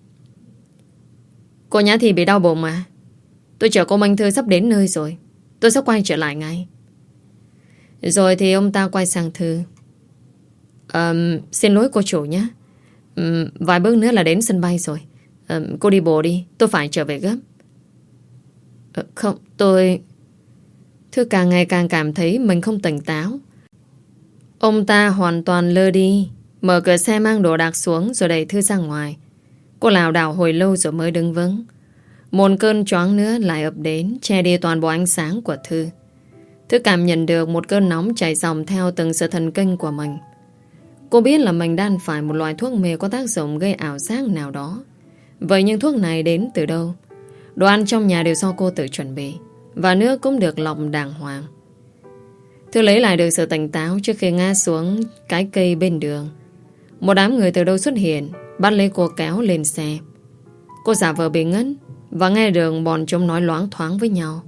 Cô Nhã Thị bị đau bụng mà. Tôi chở cô Minh Thư sắp đến nơi rồi. Tôi sẽ quay trở lại ngay. Rồi thì ông ta quay sang Thư: um, Xin lỗi cô chủ nhé. um, Vài bước nữa là đến sân bay rồi. um, Cô đi bộ đi, tôi phải trở về gấp. uh, Không, tôi... Thư càng ngày càng cảm thấy mình không tỉnh táo. Ông ta hoàn toàn lơ đi, mở cửa xe mang đồ đạc xuống rồi đẩy Thư ra ngoài. Cô lảo đảo hồi lâu rồi mới đứng vững. Một cơn choáng nữa lại ập đến, che đi toàn bộ ánh sáng của Thư. Thư cảm nhận được một cơn nóng chảy dòng theo từng sự thần kinh của mình. Cô biết là mình đang phải một loại thuốc mê có tác dụng gây ảo giác nào đó. Vậy nhưng thuốc này đến từ đâu? Đồ ăn trong nhà đều do cô tự chuẩn bị, và nước cũng được lọc đàng hoàng. Thư lấy lại được sự tỉnh táo trước khi ngã xuống cái cây bên đường. Một đám người từ đâu xuất hiện, bắt lấy cô kéo lên xe. Cô giả vờ bị ngất và nghe được bọn chúng nói loáng thoáng với nhau.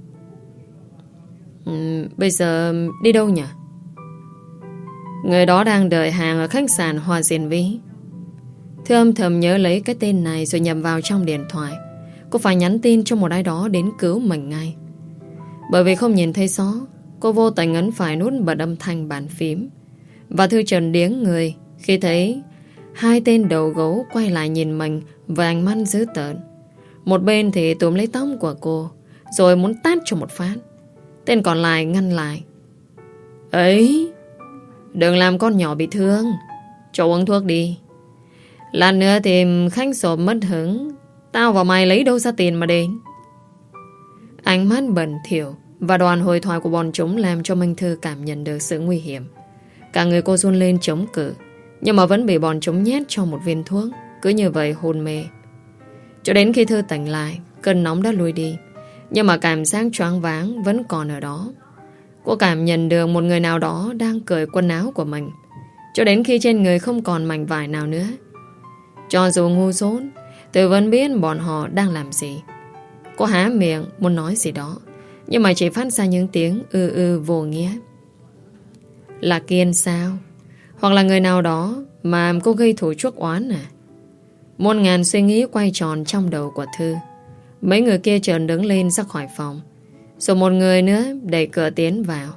uhm, Bây giờ đi đâu nhỉ? Người đó đang đợi hàng ở khách sạn Hoa Diên Vĩ. Thư âm thầm nhớ lấy cái tên này rồi nhập vào trong điện thoại. Cô phải nhắn tin cho một ai đó đến cứu mình ngay. Bởi vì không nhìn thấy gió, cô vô tình ấn phải nút bật âm thanh bàn phím. Và Thư trần điếng người khi thấy hai tên đầu gấu quay lại nhìn mình với ánh mắt dữ tợn. Một bên thì túm lấy tóc của cô rồi muốn tát cho một phát. Tên còn lại ngăn lại: Ấy, đừng làm con nhỏ bị thương, cho uống thuốc đi. Lát nữa thì khách sộp mất hứng, tao và mày lấy đâu ra tiền mà đến. Ánh mắt bẩn thỉu và đoạn hồi thoại của bọn chúng làm cho Minh Thư cảm nhận được sự nguy hiểm. Cả người cô run lên chống cự, nhưng mà vẫn bị bọn chúng nhét cho một viên thuốc. Cứ như vậy hôn mê. Cho đến khi Thư tỉnh lại, cơn nóng đã lui đi, nhưng mà cảm giác choáng váng vẫn còn ở đó. Cô cảm nhận được một người nào đó đang cởi quần áo của mình, cho đến khi trên người không còn mảnh vải nào nữa. Cho dù ngu dốt, Thư vẫn biết bọn họ đang làm gì. Cô há miệng muốn nói gì đó, nhưng mà chỉ phát ra những tiếng ư ư vô nghĩa. Là Kiên sao? Hoặc là người nào đó mà cô gây thù chuốc oán à? Muôn ngàn suy nghĩ quay tròn trong đầu của Thư. Mấy người kia chợt đứng lên ra khỏi phòng, rồi một người nữa đẩy cửa tiến vào.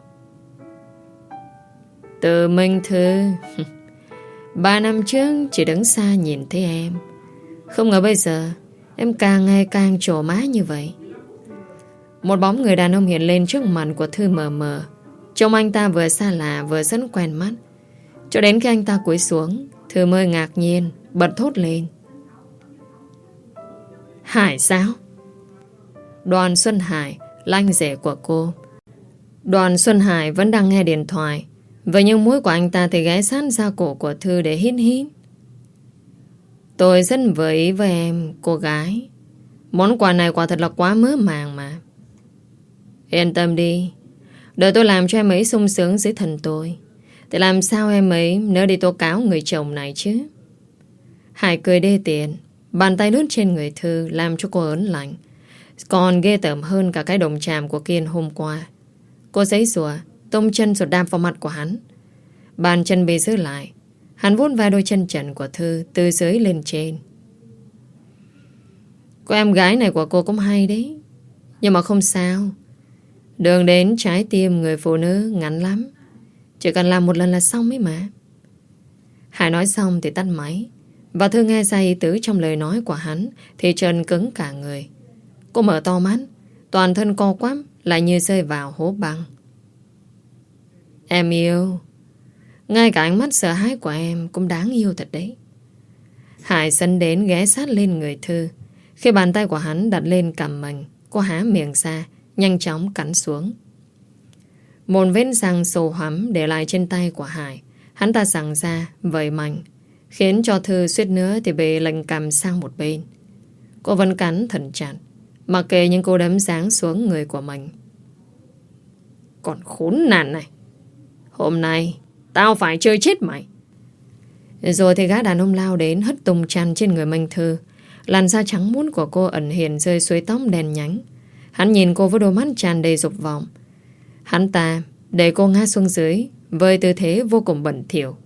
Từ Minh Thư. Ba năm trước chỉ đứng xa nhìn thấy em, không ngờ bây giờ em càng ngày càng trổ má như vậy. Một bóng người đàn ông hiện lên trước mặt của Thư mờ mờ. Trông anh ta vừa xa lạ vừa rất quen mắt. Cho đến khi anh ta cúi xuống, Thư mới ngạc nhiên bật thốt lên. Hải sao? Đoàn Xuân Hải là anh rể của cô. Đoàn Xuân Hải vẫn đang nghe điện thoại. Vậy nhưng mũi của anh ta thì ghé sát ra cổ của Thư để hít hít. Tôi rất vừa ý với em, cô gái. Món quà này quả thật là quá mớ màng mà. Yên tâm đi, đợi tôi làm cho em ấy sung sướng dưới thần tôi, thì làm sao em ấy nỡ đi tố cáo người chồng này chứ? Hải cười đê tiện, bàn tay lướt trên người Thư làm cho cô ớn lạnh. Còn ghê tởm hơn cả cái đồng chàm của Kiên hôm qua. Cô giãy giụa, tông chân rồi đạp vào mặt của hắn. Bàn chân bị giữ lại. Hắn vuốt vai đôi chân trần của Thư từ dưới lên trên. Cô em gái này của cô cũng hay đấy, nhưng mà không sao. Đường đến trái tim người phụ nữ ngắn lắm, chỉ cần làm một lần là xong ấy mà. Hải nói xong thì tắt máy. Và Thư nghe ra ý tứ trong lời nói của hắn thì trần cứng cả người. Cô mở to mắt, toàn thân co quắp, lại như rơi vào hố băng. Em yêu. Ngay cả ánh mắt sợ hãi của em cũng đáng yêu thật đấy. Hải sấn đến ghé sát lên người Thư. Khi bàn tay của hắn đặt lên cằm mình, cô há miệng ra, nhanh chóng cắn xuống. Một vết răng sâu hoắm để lại trên tay của Hải. Hắn ta giằng ra, vẩy mạnh, khiến cho Thư suýt nữa thì bị lệnh cầm sang một bên. Cô vẫn cắn thận chặt, mặc kệ những cô đấm giáng xuống người của mình. Còn khốn nạn này, hôm nay tao phải chơi chết mày. Rồi thì gã đàn ông lao đến hất tung chăn trên người Minh Thư. Làn da trắng muốt của cô ẩn hiện rơi suối tóc đen nhánh. Hắn nhìn cô với đôi mắt tràn đầy dục vọng. Hắn ta đẩy cô ngã xuống dưới với tư thế vô cùng bẩn thỉu.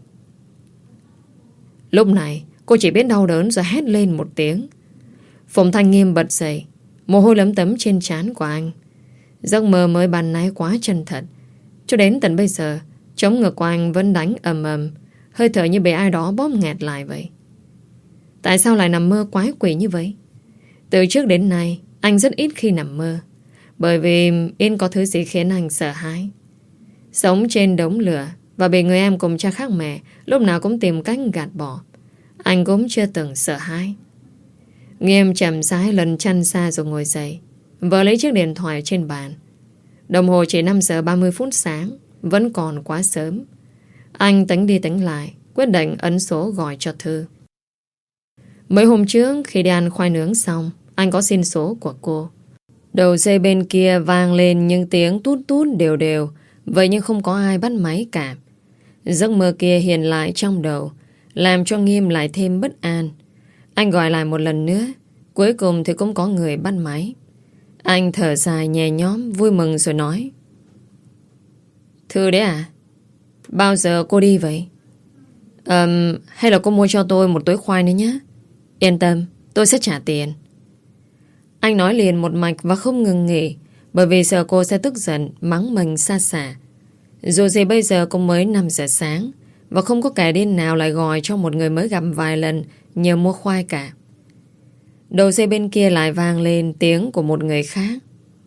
Lúc này cô chỉ biết đau đớn rồi hét lên một tiếng. Phùng Thanh Nghiêm bật dậy, mồ hôi lấm tấm trên trán của anh. Giấc mơ mới ban nãy quá chân thật. Cho đến tận bây giờ, trống ngực của anh vẫn đánh ầm ầm, hơi thở như bị ai đó bóp nghẹt lại vậy. Tại sao lại nằm mơ quái quỷ như vậy? Từ trước đến nay anh rất ít khi nằm mơ, bởi vì yên có thứ gì khiến anh sợ hãi. Sống trên đống lửa và bị người em cùng cha khác mẹ lúc nào cũng tìm cách gạt bỏ, anh cũng chưa từng sợ hãi. Nghiêm chậm rãi lần chăn xa rồi ngồi dậy, vợ lấy chiếc điện thoại trên bàn. Đồng hồ chỉ năm giờ ba mươi phút sáng, vẫn còn quá sớm. Anh tính đi tính lại, quyết định ấn số gọi cho Thư. Mấy hôm trước khi đi ăn khoai nướng xong, anh có xin số của cô. Đầu dây bên kia vang lên những tiếng tút tút đều đều, vậy nhưng không có ai bắt máy cả. Giấc mơ kia hiện lại trong đầu, làm cho Nghiêm lại thêm bất an. Anh gọi lại một lần nữa, cuối cùng thì cũng có người bắt máy. Anh thở dài nhẹ nhõm, vui mừng rồi nói. Thư đấy à? Bao giờ cô đi vậy? Um, hay là cô mua cho tôi một túi khoai nữa nhé? Yên tâm, tôi sẽ trả tiền. Anh nói liền một mạch và không ngừng nghỉ, bởi vì sợ cô sẽ tức giận, mắng mình xa xả. Dù gì bây giờ cũng mới năm giờ sáng, và không có kẻ điên nào lại gọi cho một người mới gặp vài lần nhờ mua khoai cả. Đầu dây bên kia lại vang lên tiếng của một người khác.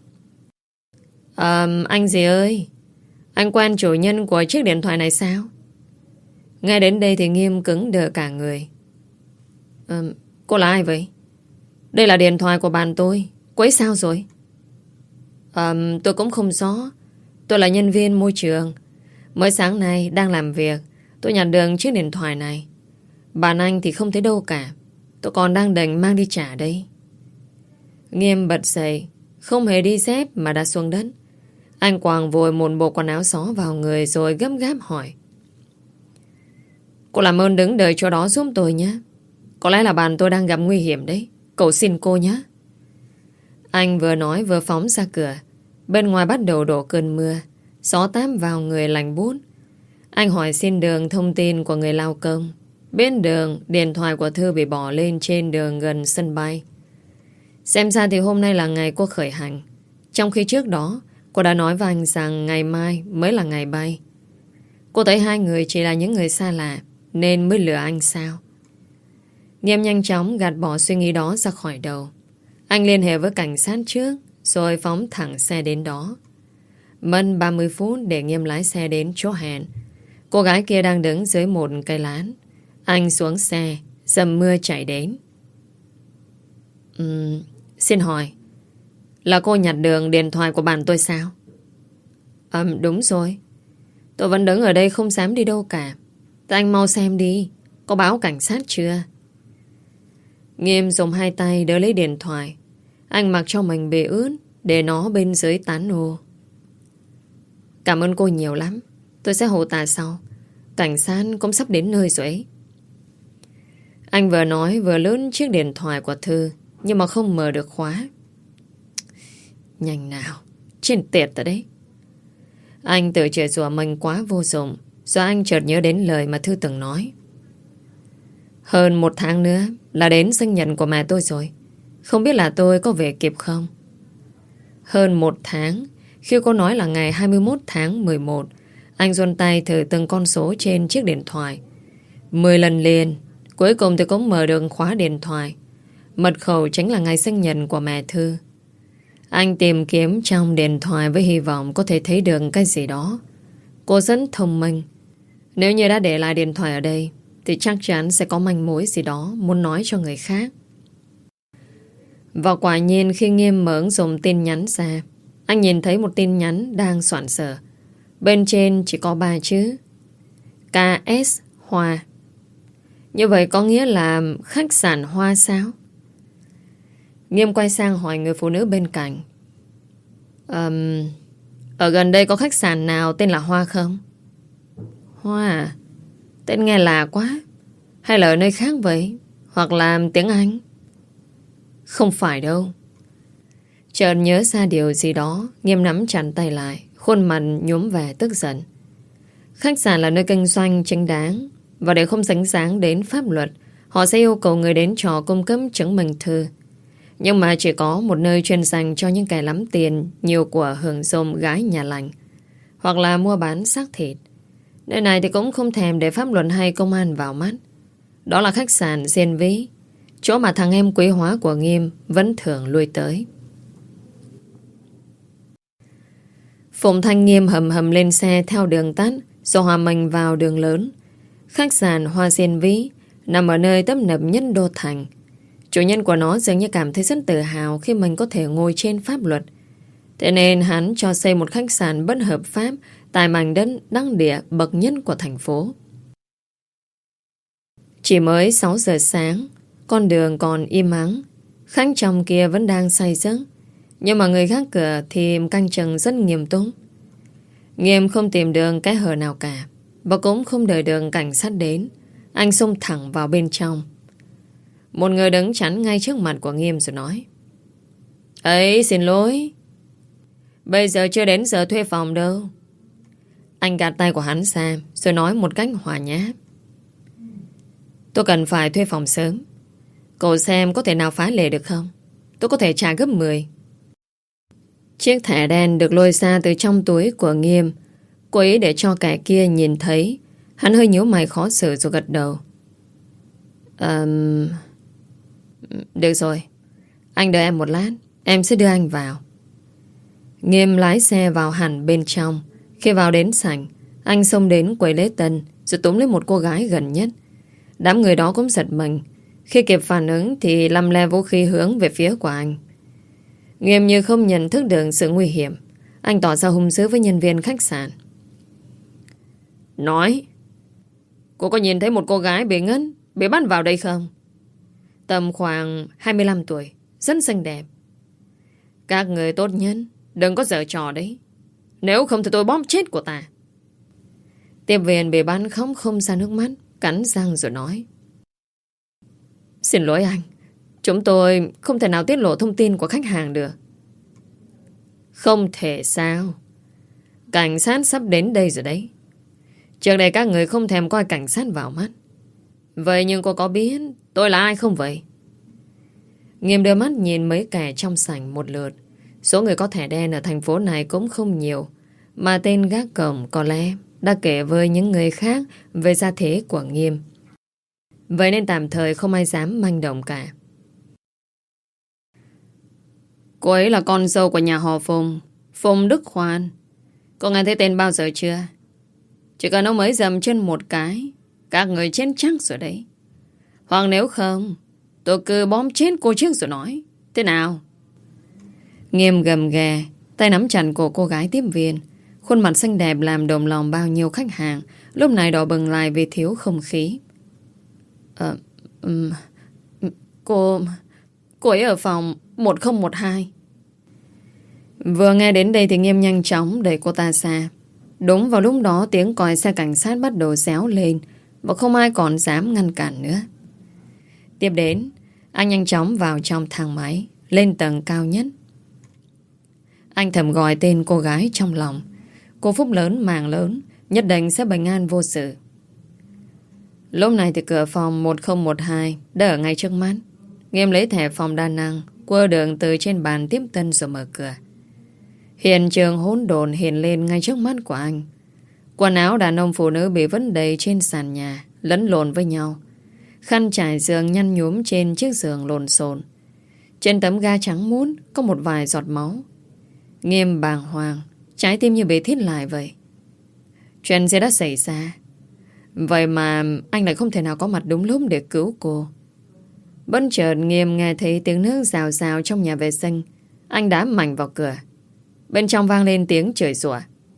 um, Anh gì ơi, anh quen chủ nhân của chiếc điện thoại này sao? Ngay đến đây thì Nghiêm cứng đờ cả người. um, Cô là ai vậy? Đây là điện thoại của bạn tôi, cô ấy sao rồi? um, Tôi cũng không rõ. Tôi là nhân viên môi trường. Mới sáng nay đang làm việc, tôi nhặt được chiếc điện thoại này. Bạn anh thì không thấy đâu cả. Tôi còn đang định mang đi trả đây. Nghiêm bật dậy, không hề đi dép mà đã xuống đất. Anh quàng vội một bộ quần áo xó vào người rồi gấp gáp hỏi. Cô làm ơn đứng đợi chỗ đó giúp tôi nhé. Có lẽ là bạn tôi đang gặp nguy hiểm đấy. Cầu xin cô nhé. Anh vừa nói vừa phóng ra cửa. Bên ngoài bắt đầu đổ cơn mưa. Gió táp vào người lạnh buốt. Anh hỏi xin đường thông tin của người lao công. Bên đường, điện thoại của Thư bị bỏ lên trên đường gần sân bay. Xem ra thì hôm nay là ngày cô khởi hành. Trong khi trước đó, cô đã nói với anh rằng ngày mai mới là ngày bay. Cô thấy hai người chỉ là những người xa lạ, nên mới lừa anh sao? Nghiêm nhanh chóng gạt bỏ suy nghĩ đó ra khỏi đầu. Anh liên hệ với cảnh sát trước, rồi phóng thẳng xe đến đó. Mất ba mươi phút để Nghiêm lái xe đến chỗ hẹn. Cô gái kia đang đứng dưới một cây lán. Anh xuống xe, dầm mưa chạy đến. uhm, Xin hỏi, là cô nhặt được điện thoại của bạn tôi sao? Ừm um, đúng rồi. Tôi vẫn đứng ở đây không dám đi đâu cả. Thế anh mau xem đi, có báo cảnh sát chưa? Nghiêm dùng hai tay đỡ lấy điện thoại. Anh mặc cho mình bị ướt, để nó bên dưới tán ô. Cảm ơn cô nhiều lắm. Tôi sẽ hỗ tạ sau. Cảnh sát cũng sắp đến nơi rồi ấy. Anh vừa nói vừa lướt chiếc điện thoại của Thư, nhưng mà không mở được khóa. Nhanh nào, trên tiệt ở đấy. Anh tự chửi rủa mình quá vô dụng. Do anh chợt nhớ đến lời mà Thư từng nói. Hơn một tháng nữa là đến sinh nhật của mẹ tôi rồi. Không biết là tôi có về kịp không? Hơn một tháng. Khi cô nói là ngày hai mươi mốt tháng mười một, anh giơ tay thử từng con số trên chiếc điện thoại. Mười lần liền. Cuối cùng thì cũng mở được khóa điện thoại. Mật khẩu chính là ngày sinh nhật của mẹ Thư. Anh tìm kiếm trong điện thoại với hy vọng có thể thấy được cái gì đó. Cô rất thông minh. Nếu như đã để lại điện thoại ở đây thì chắc chắn sẽ có manh mối gì đó muốn nói cho người khác. Và quả nhiên khi Nghiêm mở ứng dụng tin nhắn ra, anh nhìn thấy một tin nhắn đang soạn sở. Bên trên chỉ có ba chữ ca ét Hoa. Như vậy có nghĩa là khách sạn Hoa sao? Nghiêm quay sang hỏi người phụ nữ bên cạnh. um, Ở gần đây có khách sạn nào tên là Hoa không? Hoa à? Tên nghe lạ quá. Hay là ở nơi khác vậy? Hoặc là tiếng Anh? Không phải đâu. Chợt nhớ ra điều gì đó, Nghiêm nắm chặt tay lại, khuôn mặt nhuốm vẻ tức giận. Khách sạn là nơi kinh doanh chính đáng, và để không dính dáng đến pháp luật, họ sẽ yêu cầu người đến trọ cung cấp chứng minh thư. Nhưng mà chỉ có một nơi chuyên dành cho những kẻ lắm tiền, nhiều của hưởng dụng gái nhà lành, hoặc là mua bán xác thịt. Nơi này thì cũng không thèm để pháp luật hay công an vào mắt. Đó là khách sạn Diên Vĩ, chỗ mà thằng em quý hóa của Nghiêm vẫn thường lui tới. Phụng Thanh Nghiêm hầm hầm lên xe theo đường tắt, rồi hòa mình vào đường lớn. Khách sạn Hoa Diên Vĩ nằm ở nơi tấp nập nhất đô thành. Chủ nhân của nó dường như cảm thấy rất tự hào khi mình có thể ngồi trên pháp luật. Thế nên hắn cho xây một khách sạn bất hợp pháp tại mảnh đất đắc địa bậc nhất của thành phố. Chỉ mới sáu giờ sáng, con đường còn im ắng. Khách trong kia vẫn đang say giấc, nhưng mà người gác cửa thì canh chừng rất nghiêm túc. Nghiêm không tìm được cái hở nào cả, và cũng không đợi được cảnh sát đến. Anh xông thẳng vào bên trong. Một người đứng chắn ngay trước mặt của Nghiêm rồi nói: "Ấy, xin lỗi, bây giờ chưa đến giờ thuê phòng đâu." Anh gạt tay của hắn ra rồi nói một cách hòa nhã: "Tôi cần phải thuê phòng sớm. Cậu xem có thể nào phá lệ được không? Tôi có thể trả gấp mười." Chiếc thẻ đen được lôi ra từ trong túi của Nghiêm, cố ý để cho kẻ kia nhìn thấy. Hắn hơi nhíu mày khó xử rồi gật đầu. um, Được rồi, anh đợi em một lát, em sẽ đưa anh vào. Nghiêm lái xe vào hẳn bên trong. Khi vào đến sảnh, anh xông đến quầy lễ tân rồi túm lấy một cô gái gần nhất. Đám người đó cũng giật mình. Khi kịp phản ứng thì lăm le vũ khí hướng về phía của anh. Nghiêm như không nhận thức được sự nguy hiểm. Anh tỏ ra hung dữ với nhân viên khách sạn. Nói, cô có nhìn thấy một cô gái bị ngất, bị bắt vào đây không? Tầm khoảng hai mươi lăm tuổi, rất xinh đẹp. Các người tốt nhân, đừng có giở trò đấy. Nếu không thì tôi bóp chết của ta. Tiếp viên bị bắn khóc không ra nước mắt, cắn răng rồi nói. Xin lỗi anh, chúng tôi không thể nào tiết lộ thông tin của khách hàng được. Không thể sao? Cảnh sát sắp đến đây rồi đấy. Trước đây các người không thèm coi cảnh sát vào mắt. Vậy nhưng cô có biết tôi là ai không vậy? Nghiêm đưa mắt nhìn mấy kẻ trong sảnh một lượt. Số người có thẻ đen ở thành phố này cũng không nhiều, mà tên gác cổng có lẽ đã kể với những người khác về gia thế của Nghiêm. Vậy nên tạm thời không ai dám manh động cả. Cô ấy là con dâu của nhà họ Phùng, Phùng Đức Khoan. Cô nghe thấy tên bao giờ chưa? Chỉ cần ông ấy dầm chân một cái, các người chết chắc rồi đấy. Hoặc nếu không, tôi cứ bóm chết cô trước rồi nói. Thế nào? Nghiêm gầm ghè, tay nắm chặt cổ cô gái tiếp viên. Khuôn mặt xinh đẹp làm đồng lòng bao nhiêu khách hàng, lúc này đỏ bừng lại vì thiếu không khí. Ờ, um, cô... Cô ấy ở phòng một không một hai. Vừa nghe đến đây thì Nghiêm nhanh chóng đẩy cô ta xa. Đúng vào lúc đó tiếng còi xe cảnh sát bắt đầu réo lên, và không ai còn dám ngăn cản nữa. Tiếp đến, anh nhanh chóng vào trong thang máy, lên tầng cao nhất. Anh thầm gọi tên cô gái trong lòng. Cô phúc lớn màng lớn, nhất định sẽ bình an vô sự. Lúc này thì cửa phòng một không một hai đã ở ngay trước mắt. Nghiêm lấy thẻ phòng đa năng, quơ đường từ trên bàn tiếp tân rồi mở cửa. Hiện trường hỗn độn hiện lên ngay trước mắt của anh. Quần áo đàn ông phụ nữ bị vứt đầy trên sàn nhà, lẫn lộn với nhau. Khăn trải giường nhăn nhúm trên chiếc giường lộn xộn. Trên tấm ga trắng muốt có một vài giọt máu. Nghiêm bàng hoàng, trái tim như bị thít lại vậy. Chuyện gì đã xảy ra? Vậy mà anh lại không thể nào có mặt đúng lúc để cứu cô. Bất chợt Nghiêm nghe thấy tiếng nước rào rào trong nhà vệ sinh. Anh đá mạnh vào cửa. Bên trong vang lên tiếng chửi rủa.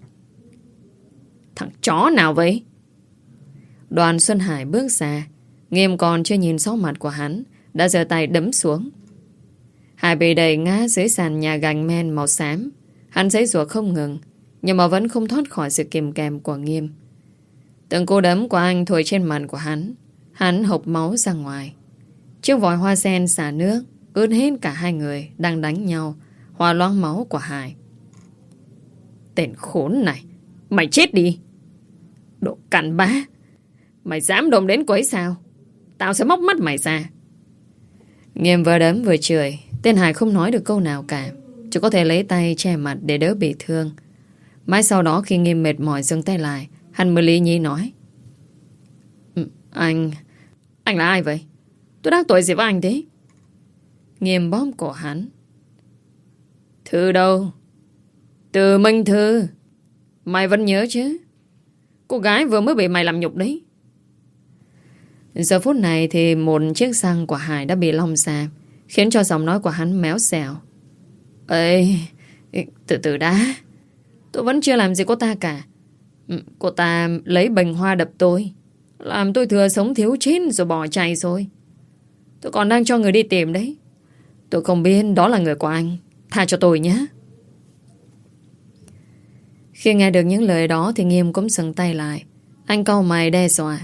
Thằng chó nào vậy? Đoàn Xuân Hải bước ra. Nghiêm còn chưa nhìn rõ mặt của hắn, đã giơ tay đấm xuống. Hải bị đẩy ngã dưới sàn nhà gạch men màu xám. Hắn giãy giụa không ngừng, nhưng mà vẫn không thoát khỏi sự kiềm kèm của Nghiêm. Từng cú đấm của anh thổi trên mặt của hắn. Hắn hộc máu ra ngoài. Chiếc vòi hoa sen xả nước ướt hết cả hai người đang đánh nhau, hòa loãng máu của Hải. Tên khốn này, mày chết đi! Đồ cặn bã! Mày dám động đến cô ấy sao? Tao sẽ móc mắt mày ra. Nghiêm vừa đấm vừa chửi. Tên Hải không nói được câu nào cả, chỉ có thể lấy tay che mặt để đỡ bị thương. Mãi sau đó khi Nghiêm mệt mỏi dừng tay lại, hắn mới lý nhí nói. Ừ, Anh... Anh là ai vậy? Tôi đắc tội gì với anh thế? Nghiêm bóp cổ hắn. Thư đâu? Từ Minh Thư. Mày vẫn nhớ chứ? Cô gái vừa mới bị mày làm nhục đấy. Giờ phút này thì một chiếc răng của Hải đã bị lom ra, khiến cho giọng nói của hắn méo xèo. Ê, từ từ đã. Tôi vẫn chưa làm gì cô ta cả. Cô ta lấy bình hoa đập tôi, làm tôi thừa sống thiếu chết rồi bỏ chạy rồi. Tôi còn đang cho người đi tìm đấy. Tôi không biết đó là người của anh. Tha cho tôi nhé. Khi nghe được những lời đó thì Nghiêm cũng sừng tay lại. Anh cau mày đe dọa.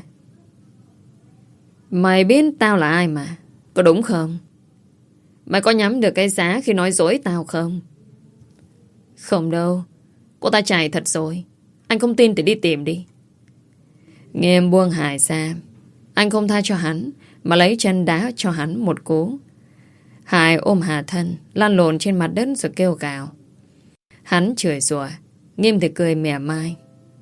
Mày biết tao là ai mà, có đúng không? Mày có nhắm được cái giá khi nói dối tao không? Không đâu. Cô ta chạy thật rồi. Anh không tin thì đi tìm đi. Nghiêm buông Hải ra. Anh không tha cho hắn, mà lấy chân đá cho hắn một cú. Hải ôm hạ thân, lăn lộn trên mặt đất rồi kêu gào. Hắn chửi rủa. Nghiêm thì cười mỉa mai.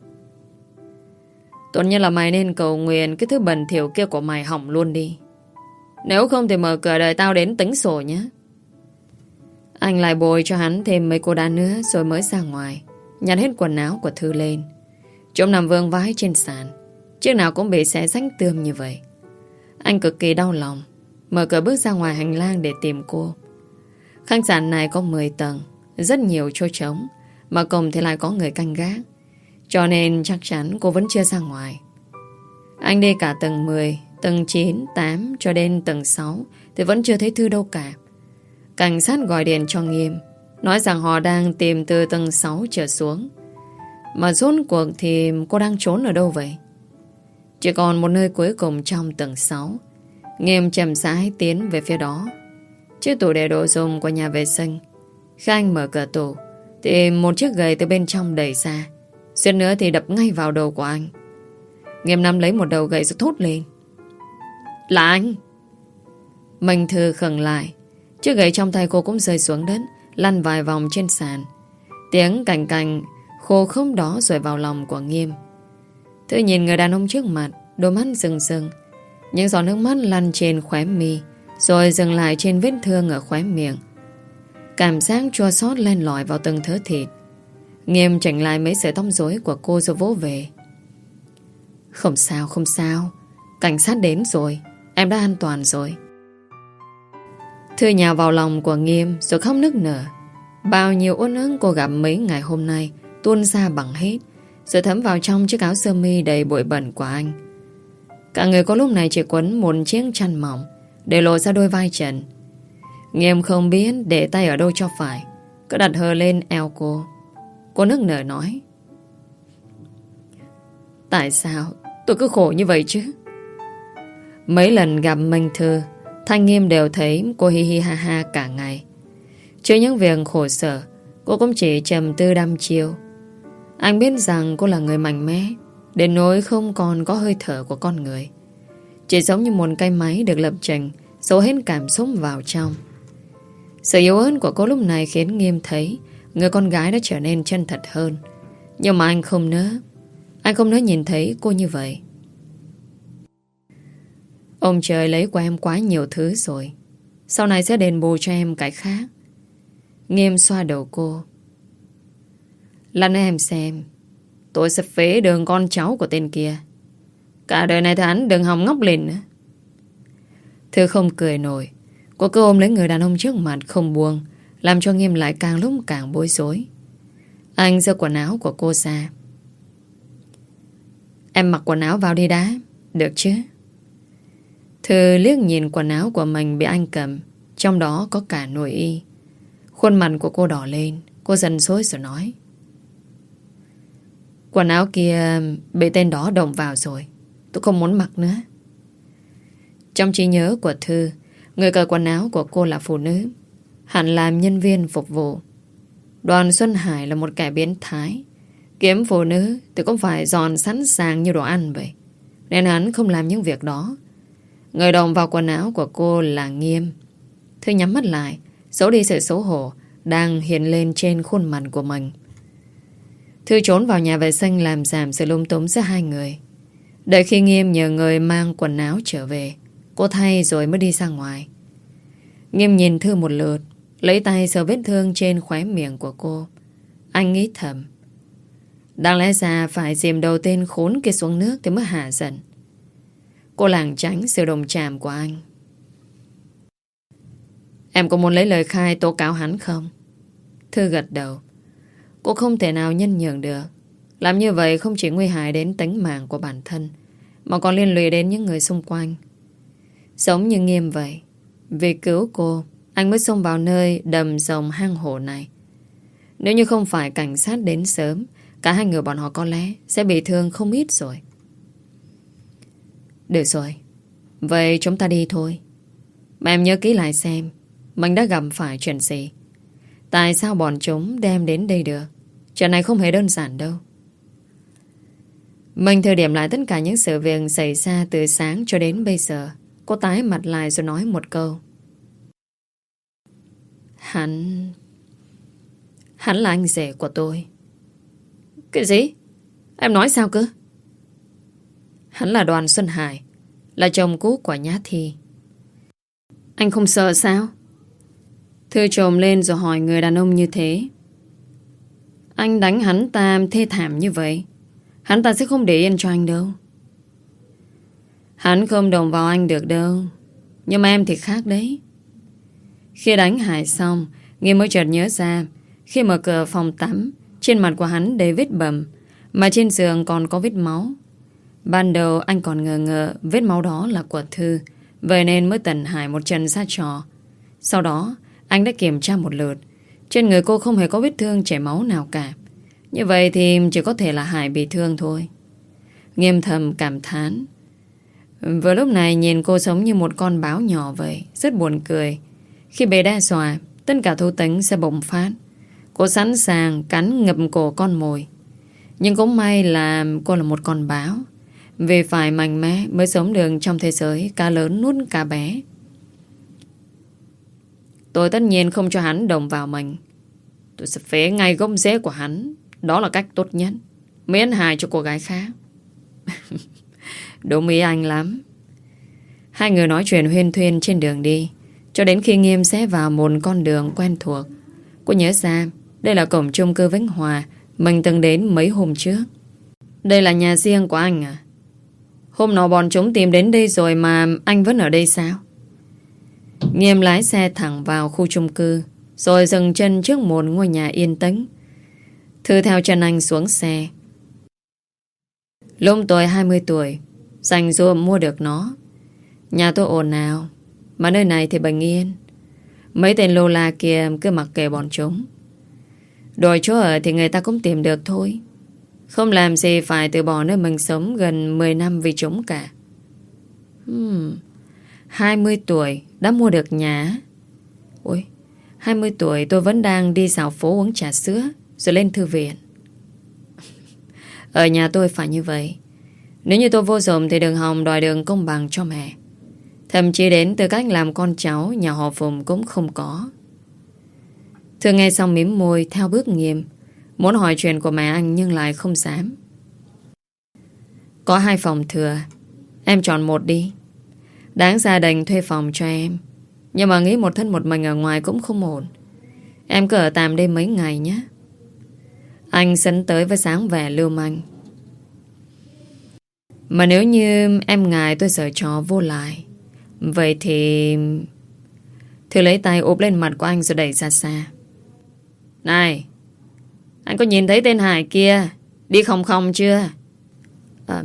Tốt nhất là mày nên cầu nguyện cái thứ bẩn thỉu kia của mày hỏng luôn đi. Nếu không thì mở cửa đời tao đến tính sổ nhé. Anh lại bồi cho hắn thêm mấy cô đá nữa rồi mới ra ngoài, nhặt hết quần áo của Thư lên. Chúng nằm vương vái trên sàn, chiếc nào cũng bị xé rách tươm như vậy. Anh cực kỳ đau lòng, mở cửa bước ra ngoài hành lang để tìm cô. Khách sạn này có mười tầng, rất nhiều chỗ trống, mà cổng thì lại có người canh gác. Cho nên chắc chắn cô vẫn chưa ra ngoài. Anh đi cả tầng mười, tầng chín, tám cho đến tầng sáu thì vẫn chưa thấy Thư đâu cả. Cảnh sát gọi điện cho Nghiêm, nói rằng họ đang tìm từ tầng sáu trở xuống. Mà rốt cuộc thì cô đang trốn ở đâu vậy? Chỉ còn một nơi cuối cùng trong tầng sáu. Nghiêm chậm rãi tiến về phía đó. Chiếc tủ để đồ dùng của nhà vệ sinh. Khi anh mở cửa tủ thì một chiếc gậy từ bên trong đẩy ra, suýt nữa thì đập ngay vào đầu của anh. Nghiêm nắm lấy một đầu gậy rồi thốt lên: "Là anh!" Minh Thư khựng lại. Chiếc gậy trong tay cô cũng rơi xuống đất, lăn vài vòng trên sàn. Tiếng cành cành khô không đó rồi vào lòng của Nghiêm. Thư nhìn người đàn ông trước mặt, đôi mắt rừng rừng. Những giọt nước mắt lăn trên khóe mi, rồi dừng lại trên vết thương ở khóe miệng. Cảm giác chua xót len lỏi vào từng thớ thịt. Nghiêm chỉnh lại mấy sợi tóc rối của cô rồi vỗ về: "Không sao, không sao. Cảnh sát đến rồi. Em đã an toàn rồi." Thư nhào vào lòng của Nghiêm rồi khóc nức nở. Bao nhiêu uất ức cô gặp mấy ngày hôm nay tuôn ra bằng hết, rồi thấm vào trong chiếc áo sơ mi đầy bụi bẩn của anh. Cả người có lúc này chỉ quấn một chiếc chăn mỏng để lộ ra đôi vai trần. Nghiêm không biết để tay ở đâu cho phải, cứ đặt hờ lên eo cô. Cô nức nở nói: "Tại sao tôi cứ khổ như vậy chứ?" Mấy lần gặp Minh Thư, Thanh Nghiêm đều thấy cô hi hi ha ha cả ngày. Chứ những việc khổ sở, cô cũng chỉ trầm tư đăm chiêu. Anh biết rằng cô là người mạnh mẽ, đến nỗi không còn có hơi thở của con người. Chỉ giống như một cây máy được lập trình, giấu hết cảm xúc vào trong. Sự yếu ớt của cô lúc này khiến Nghiêm thấy người con gái đã trở nên chân thật hơn. Nhưng mà anh không nỡ. Anh không nỡ nhìn thấy cô như vậy. Ông trời lấy của em quá nhiều thứ rồi, sau này sẽ đền bù cho em cái khác. Nghiêm xoa đầu cô: "Lần này em xem, tôi sẽ phế đường con cháu của tên kia. Cả đời này thì hắn đừng hòng ngóc lên nữa." Thư không cười nổi. Cô cứ ôm lấy người đàn ông trước mặt không buông, làm cho Nghiêm lại càng lúc càng bối rối. Anh giơ quần áo của cô ra: "Em mặc quần áo vào đi đã, được chứ?" Thư liếc nhìn quần áo của mình bị anh cầm, trong đó có cả nội y. Khuôn mặt của cô đỏ lên. Cô dần dối rồi nói: "Quần áo kia bị tên đó động vào rồi, tôi không muốn mặc nữa." Trong trí nhớ của Thư, người cởi quần áo của cô là phụ nữ, hẳn làm nhân viên phục vụ. Đoàn Xuân Hải là một kẻ biến thái, kiếm phụ nữ thì cũng phải dọn sẵn sàng như đồ ăn vậy, nên hắn không làm những việc đó. Người động vào quần áo của cô là Nghiêm. Thư nhắm mắt lại, giấu đi sự xấu hổ đang hiện lên trên khuôn mặt của mình. Thư trốn vào nhà vệ sinh làm giảm sự lung túng giữa hai người. Đợi khi Nghiêm nhờ người mang quần áo trở về, cô thay rồi mới đi ra ngoài. Nghiêm nhìn Thư một lượt, lấy tay sờ vết thương trên khóe miệng của cô. Anh nghĩ thầm: đáng lẽ ra phải dìm đầu tên khốn kia xuống nước thì mới hạ giận. Cô lảng tránh sự đồng chạm của anh. "Em có muốn lấy lời khai tố cáo hắn không?" Thư gật đầu. Cô không thể nào nhân nhượng được. Làm như vậy không chỉ nguy hại đến tính mạng của bản thân, mà còn liên lụy đến những người xung quanh. Giống như Nghiêm vậy, vì cứu cô, anh mới xông vào nơi đầm rồng hang hổ này. Nếu như không phải cảnh sát đến sớm, cả hai người bọn họ có lẽ sẽ bị thương không ít rồi. Được rồi, vậy chúng ta đi thôi. Mà em nhớ kỹ lại xem mình đã gặp phải chuyện gì. Tại sao bọn chúng đem đến đây được? Chuyện này không hề đơn giản đâu. Mình thời điểm lại tất cả những sự việc xảy ra từ sáng cho đến bây giờ. Cô tái mặt lại rồi nói một câu: Hắn... Hắn là anh rể của tôi. Cái gì? Em nói sao cơ? Hắn là Đoàn Xuân Hải, là chồng cũ của Nhã Thi. Anh không sợ sao? Thư trồm lên rồi hỏi người đàn ông như thế. Anh đánh hắn ta thê thảm như vậy, hắn ta sẽ không để yên cho anh đâu. Hắn không đồng vào anh được đâu. Nhưng mà em thì khác đấy. Khi đánh Hải xong, Nghiêm mới chợt nhớ ra, khi mở cửa phòng tắm, trên mặt của hắn đầy vết bầm, Mà trên giường còn có vết máu. Ban đầu anh còn ngờ ngờ vết máu đó là của Thư, vậy nên mới tần Hải một chân sát trò. Sau đó anh đã kiểm tra một lượt. Trên người cô không hề có vết thương chảy máu nào cả. Như vậy thì chỉ có thể là Hải bị thương thôi. Nghiêm thầm cảm thán. Vừa lúc này nhìn cô sống như một con báo nhỏ vậy, rất buồn cười. Khi bị đe dọa, tất cả thú tính sẽ bùng phát. Cô sẵn sàng cắn ngập cổ con mồi. Nhưng cũng may là cô là một con báo. Vì phải mạnh mẽ mới sống được trong thế giới cá lớn nuốt cá bé. Tôi tất nhiên không cho hắn động vào mình. Tôi sẽ phế ngay gốc rễ của hắn. Đó là cách tốt nhất. Miễn hại cho cô gái khác. Đúng ý anh lắm. Hai người nói chuyện huyên thuyên trên đường đi, cho đến khi Nghiêm sẽ vào một con đường quen thuộc. Cô nhớ ra đây là cổng chung cư Vĩnh Hòa mình từng đến mấy hôm trước. Đây là nhà riêng của anh à? Hôm nọ bọn chúng tìm đến đây rồi mà anh vẫn ở đây sao? Nghiêm lái xe thẳng vào khu chung cư, rồi dừng chân trước một ngôi nhà yên tĩnh. Thư theo chân anh xuống xe. Lúc tôi hai mươi tuổi, dành dụm mua được nó. Nhà tôi ồn ào, mà nơi này thì bình yên. Mấy tên lô la kia cứ mặc kệ bọn chúng. Đổi chỗ ở thì người ta cũng tìm được thôi. Không làm gì phải từ bỏ nơi mình sống gần mười năm vì chúng cả. hmm, hai mươi tuổi đã mua được nhà. Ôi, hai mươi tuổi tôi vẫn đang đi dạo phố uống trà sữa, rồi lên thư viện. Ở nhà tôi phải như vậy. Nếu như tôi vô dụng thì đừng hòng đòi đường công bằng cho mẹ. Thậm chí đến tư cách làm con cháu nhà họ Phùng cũng không có. Thư nghe xong mím môi theo bước Nghiêm, muốn hỏi chuyện của mẹ anh nhưng lại không dám. Có hai phòng thừa, em chọn một đi. Đáng ra đành thuê phòng cho em, nhưng mà nghĩ một thân một mình ở ngoài cũng không ổn. Em cứ ở tạm đây mấy ngày nhé. Anh sấn tới với dáng vẻ lưu manh. Mà nếu như em ngại tôi giở trò vô lại, vậy thì... Thư lấy tay úp lên mặt của anh rồi đẩy ra xa. Này, anh có nhìn thấy tên Hải kia đi không không chưa? À,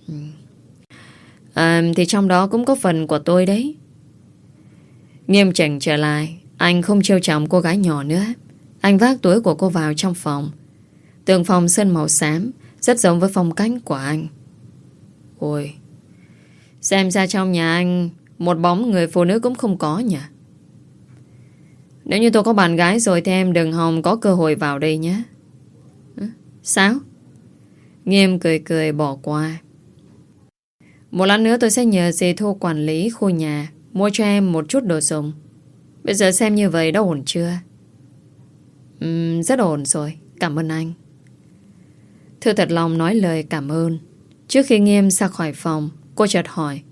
à, thì trong đó cũng có phần của tôi đấy. Nghiêm chỉnh trở lại, anh không trêu chọc cô gái nhỏ nữa. Anh vác túi của cô vào trong phòng. Tường phòng sơn màu xám, rất giống với phong cách của anh. Ôi, xem ra trong nhà anh một bóng người phụ nữ cũng không có nhỉ? Nếu như tôi có bạn gái rồi thì em đừng hòng có cơ hội vào đây nhé. Sao? Nghiêm cười cười bỏ qua. Một lát nữa tôi sẽ nhờ dì Thu quản lý khu nhà mua cho em một chút đồ dùng. Bây giờ xem như vậy đã ổn chưa? uhm, Rất ổn rồi, cảm ơn anh. Thư thật lòng nói lời cảm ơn. Trước khi Nghiêm ra khỏi phòng, cô chợt hỏi.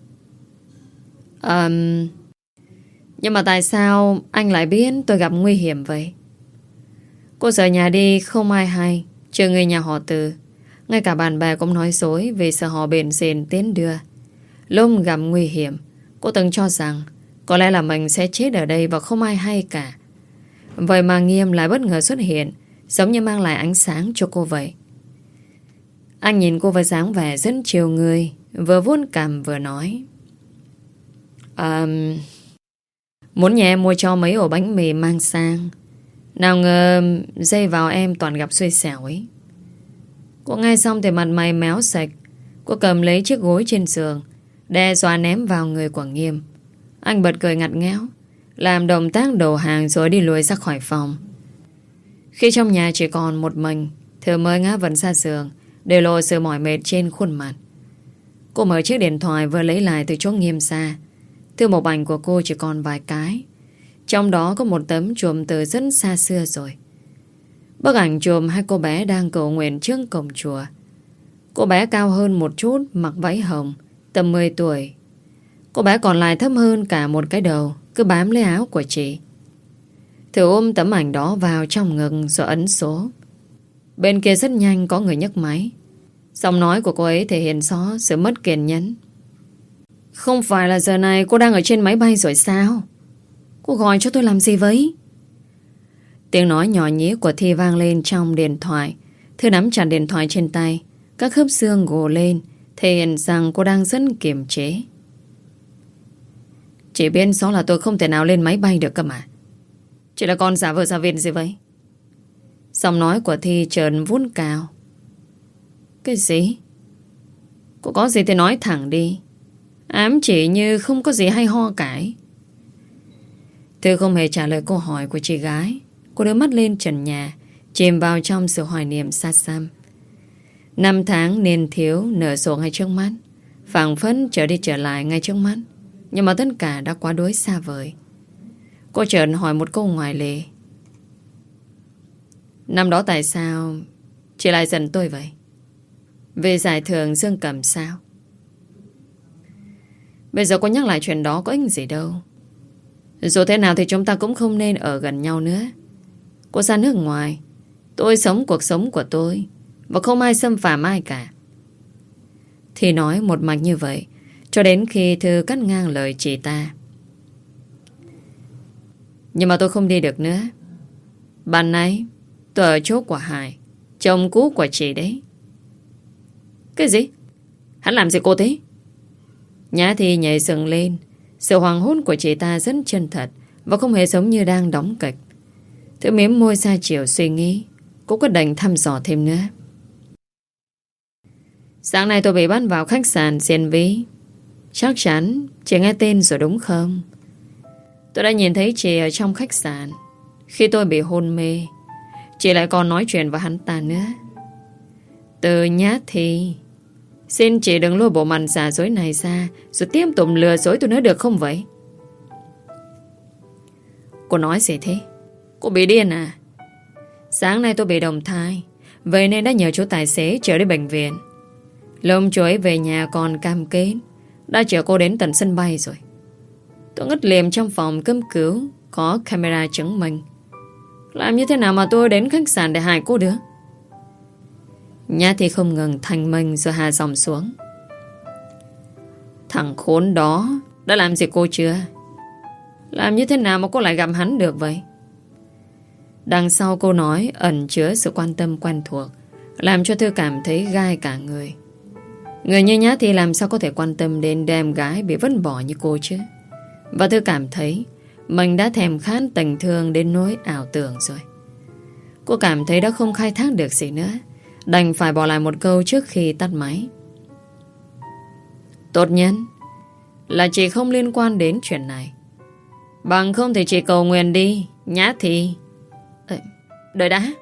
um, Nhưng mà tại sao anh lại biết tôi gặp nguy hiểm vậy? Cô rời nhà đi không ai hay, trừ người nhà họ Từ. Ngay cả bạn bè cũng nói dối vì sợ họ bền rền tiến đưa. Lúc gặp nguy hiểm, cô từng cho rằng có lẽ là mình sẽ chết ở đây và không ai hay cả. Vậy mà Nghiêm lại bất ngờ xuất hiện, giống như mang lại ánh sáng cho cô vậy. Anh nhìn cô với dáng vẻ rất chiều người, vừa vuốt cằm vừa nói. um, Muốn nhà em mua cho mấy ổ bánh mì mang sang. Nào ngờ dây vào em toàn gặp xui xẻo ấy. Cô nghe xong thì mặt mày méo sạch. Cô cầm lấy chiếc gối trên giường, đe dọa ném vào người của Nghiêm. Anh bật cười ngặt nghẽo, làm động tác đổ hàng rồi đi lùi ra khỏi phòng. Khi trong nhà chỉ còn một mình, Thư mới ngã vật ra giường, để lộ sự mỏi mệt trên khuôn mặt. Cô mở chiếc điện thoại vừa lấy lại từ chỗ Nghiêm ra. Thư một ảnh của cô chỉ còn vài cái. Trong đó có một tấm chùm từ rất xa xưa rồi. Bức ảnh chùm hai cô bé đang cầu nguyện trước cổng chùa. Cô bé cao hơn một chút, mặc váy hồng, tầm mười tuổi. Cô bé còn lại thấp hơn cả một cái đầu, cứ bám lấy áo của chị. Thư ôm tấm ảnh đó vào trong ngực rồi ấn số. Bên kia rất nhanh có người nhấc máy. Giọng nói của cô ấy thể hiện rõ sự mất kiên nhẫn. Không phải là giờ này cô đang ở trên máy bay rồi sao? Cô gọi cho tôi làm gì vậy? Tiếng nói nhỏ nhí của Thi vang lên trong điện thoại. Thư nắm chặt điện thoại trên tay, Các khớp xương gồ lên, thể hiện rằng cô đang rất kiềm chế. Chị biết rõ là tôi không thể nào lên máy bay được cơ mà. Chị là con giả vờ giả vịt gì vậy? Giọng nói của Thi trợn vút cao. Cái gì? Cô có gì thì nói thẳng đi. Ám chỉ như không có gì hay ho cả. Thư không hề trả lời câu hỏi của chị gái. Cô đưa mắt lên trần nhà, chìm vào trong sự hoài niệm xa xăm. Năm tháng niên thiếu nở rộ ngay trước mắt, phảng phất trở đi trở lại ngay trước mắt. Nhưng mà tất cả đã quá đối xa vời. Cô chợt hỏi một câu ngoài lề. Năm đó tại sao chị lại giận tôi vậy? Về giải thưởng Dương Cầm sao? Bây giờ cô nhắc lại chuyện đó có ích gì đâu. Dù thế nào thì chúng ta cũng không nên ở gần nhau nữa. Cô ra nước ngoài, tôi sống cuộc sống của tôi, và không ai xâm phạm ai cả. Thì nói một mạch như vậy, cho đến khi Thư cắt ngang lời chị ta. Nhưng mà tôi không đi được nữa. Ban nãy tôi ở chỗ của Hải, chồng cũ của chị đấy. Cái gì? Hắn làm gì cô thế? Nhã Thi nhảy dựng lên. Sự hoàng hôn của chị ta rất chân thật, và không hề giống như đang đóng kịch. Thư mím môi ra chiều suy nghĩ. Cô có đành thăm dò thêm nữa. Sáng nay tôi bị bắt vào khách sạn Diên Vĩ. Chắc chắn chị nghe tên rồi đúng không? Tôi đã nhìn thấy chị ở trong khách sạn. Khi tôi bị hôn mê, chị lại còn nói chuyện với hắn ta nữa. Từ Nhã Thi, xin chị đừng lôi bộ mặt giả dối này ra, rồi tiếp tục lừa dối tôi nữa được không vậy? Cô nói gì thế? Cô bị điên à? Sáng nay tôi bị đồng thai, vậy nên đã nhờ chú tài xế chở đến bệnh viện. Lông chú ấy về nhà còn cam kết đã chở cô đến tận sân bay rồi. Tôi ngất liềm trong phòng cấp cứu, có camera chứng minh. Làm như thế nào mà tôi đến khách sạn để hại cô được? Nhã Thi không ngừng thanh minh rồi hạ giọng xuống. Thằng khốn đó đã làm gì cô chưa? Làm như thế nào mà cô lại gặp hắn được vậy? Đằng sau cô nói ẩn chứa sự quan tâm quen thuộc, làm cho Thư cảm thấy gai cả người. Người như Nhã Thi làm sao có thể quan tâm đến em gái bị vứt bỏ như cô chứ? Và Thư cảm thấy mình đã thèm khát tình thương đến nỗi ảo tưởng rồi. Cô cảm thấy đã không khai thác được gì nữa, đành phải bỏ lại một câu trước khi tắt máy. Tốt nhất là chị không liên quan đến chuyện này. Bằng không thì chị cầu nguyện đi, Nhã Thi. Ờ, đợi đã.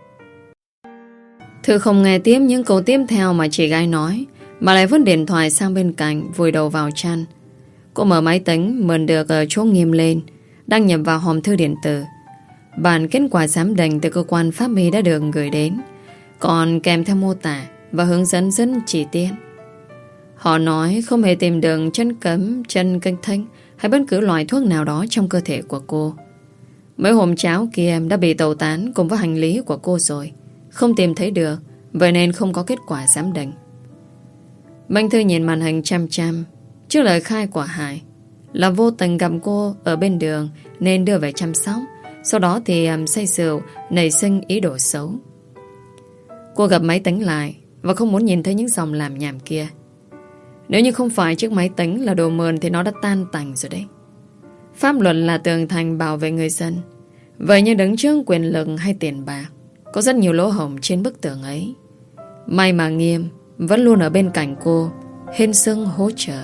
Thư không nghe tiếp những câu tiếp theo mà chị gái nói, mà lại vứt điện thoại sang bên cạnh, vùi đầu vào chăn. Cô mở máy tính mượn được ở chỗ nghiêm lên, đăng nhập vào hòm thư điện tử. Bản kết quả giám định từ cơ quan pháp y đã được gửi đến, còn kèm theo mô tả và hướng dẫn rất chi tiết. Họ nói không hề tìm được chân cấm, chân kênh thanh hay bất cứ loại thuốc nào đó trong cơ thể của cô. Mấy hôm cháo kia đã bị tẩu tán cùng với hành lý của cô rồi, không tìm thấy được, vậy nên không có kết quả giám định. Minh Thư nhìn màn hình chăm chăm. Trước lời khai của Hải là vô tình gặp cô ở bên đường nên đưa về chăm sóc, sau đó thì um, say rượu nảy sinh ý đồ xấu. Cô gập máy tính lại và không muốn nhìn thấy những dòng làm nhảm kia. Nếu như không phải chiếc máy tính là đồ mượn thì nó đã tan tành rồi đấy. Pháp luật là tường thành bảo vệ người dân, vậy nhưng đứng trước quyền lực hay tiền bạc, có rất nhiều lỗ hổng trên bức tường ấy. May mà Nghiêm vẫn luôn ở bên cạnh cô, hên xưng hỗ trợ.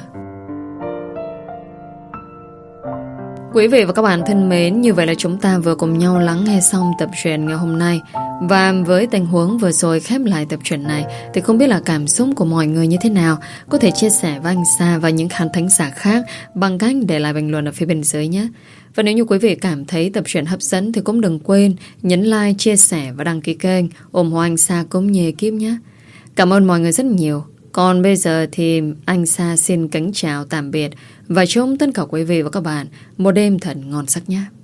Quý vị và các bạn thân mến, như vậy là chúng ta vừa cùng nhau lắng nghe xong tập truyện ngày hôm nay. Và với tình huống vừa rồi khép lại tập truyện này thì không biết là cảm xúc của mọi người như thế nào. Có thể chia sẻ với anh Sa và những khán thính giả khác bằng cách để lại bình luận ở phía bên dưới nhé. Và nếu như quý vị cảm thấy tập truyện hấp dẫn thì cũng đừng quên nhấn like, chia sẻ và đăng ký kênh, ủng hộ anh Sa cũng như ekip nhé. Cảm ơn mọi người rất nhiều. Còn bây giờ thì anh Sa xin kính chào tạm biệt và chúc tất cả quý vị và các bạn một đêm thật ngon giấc nhé.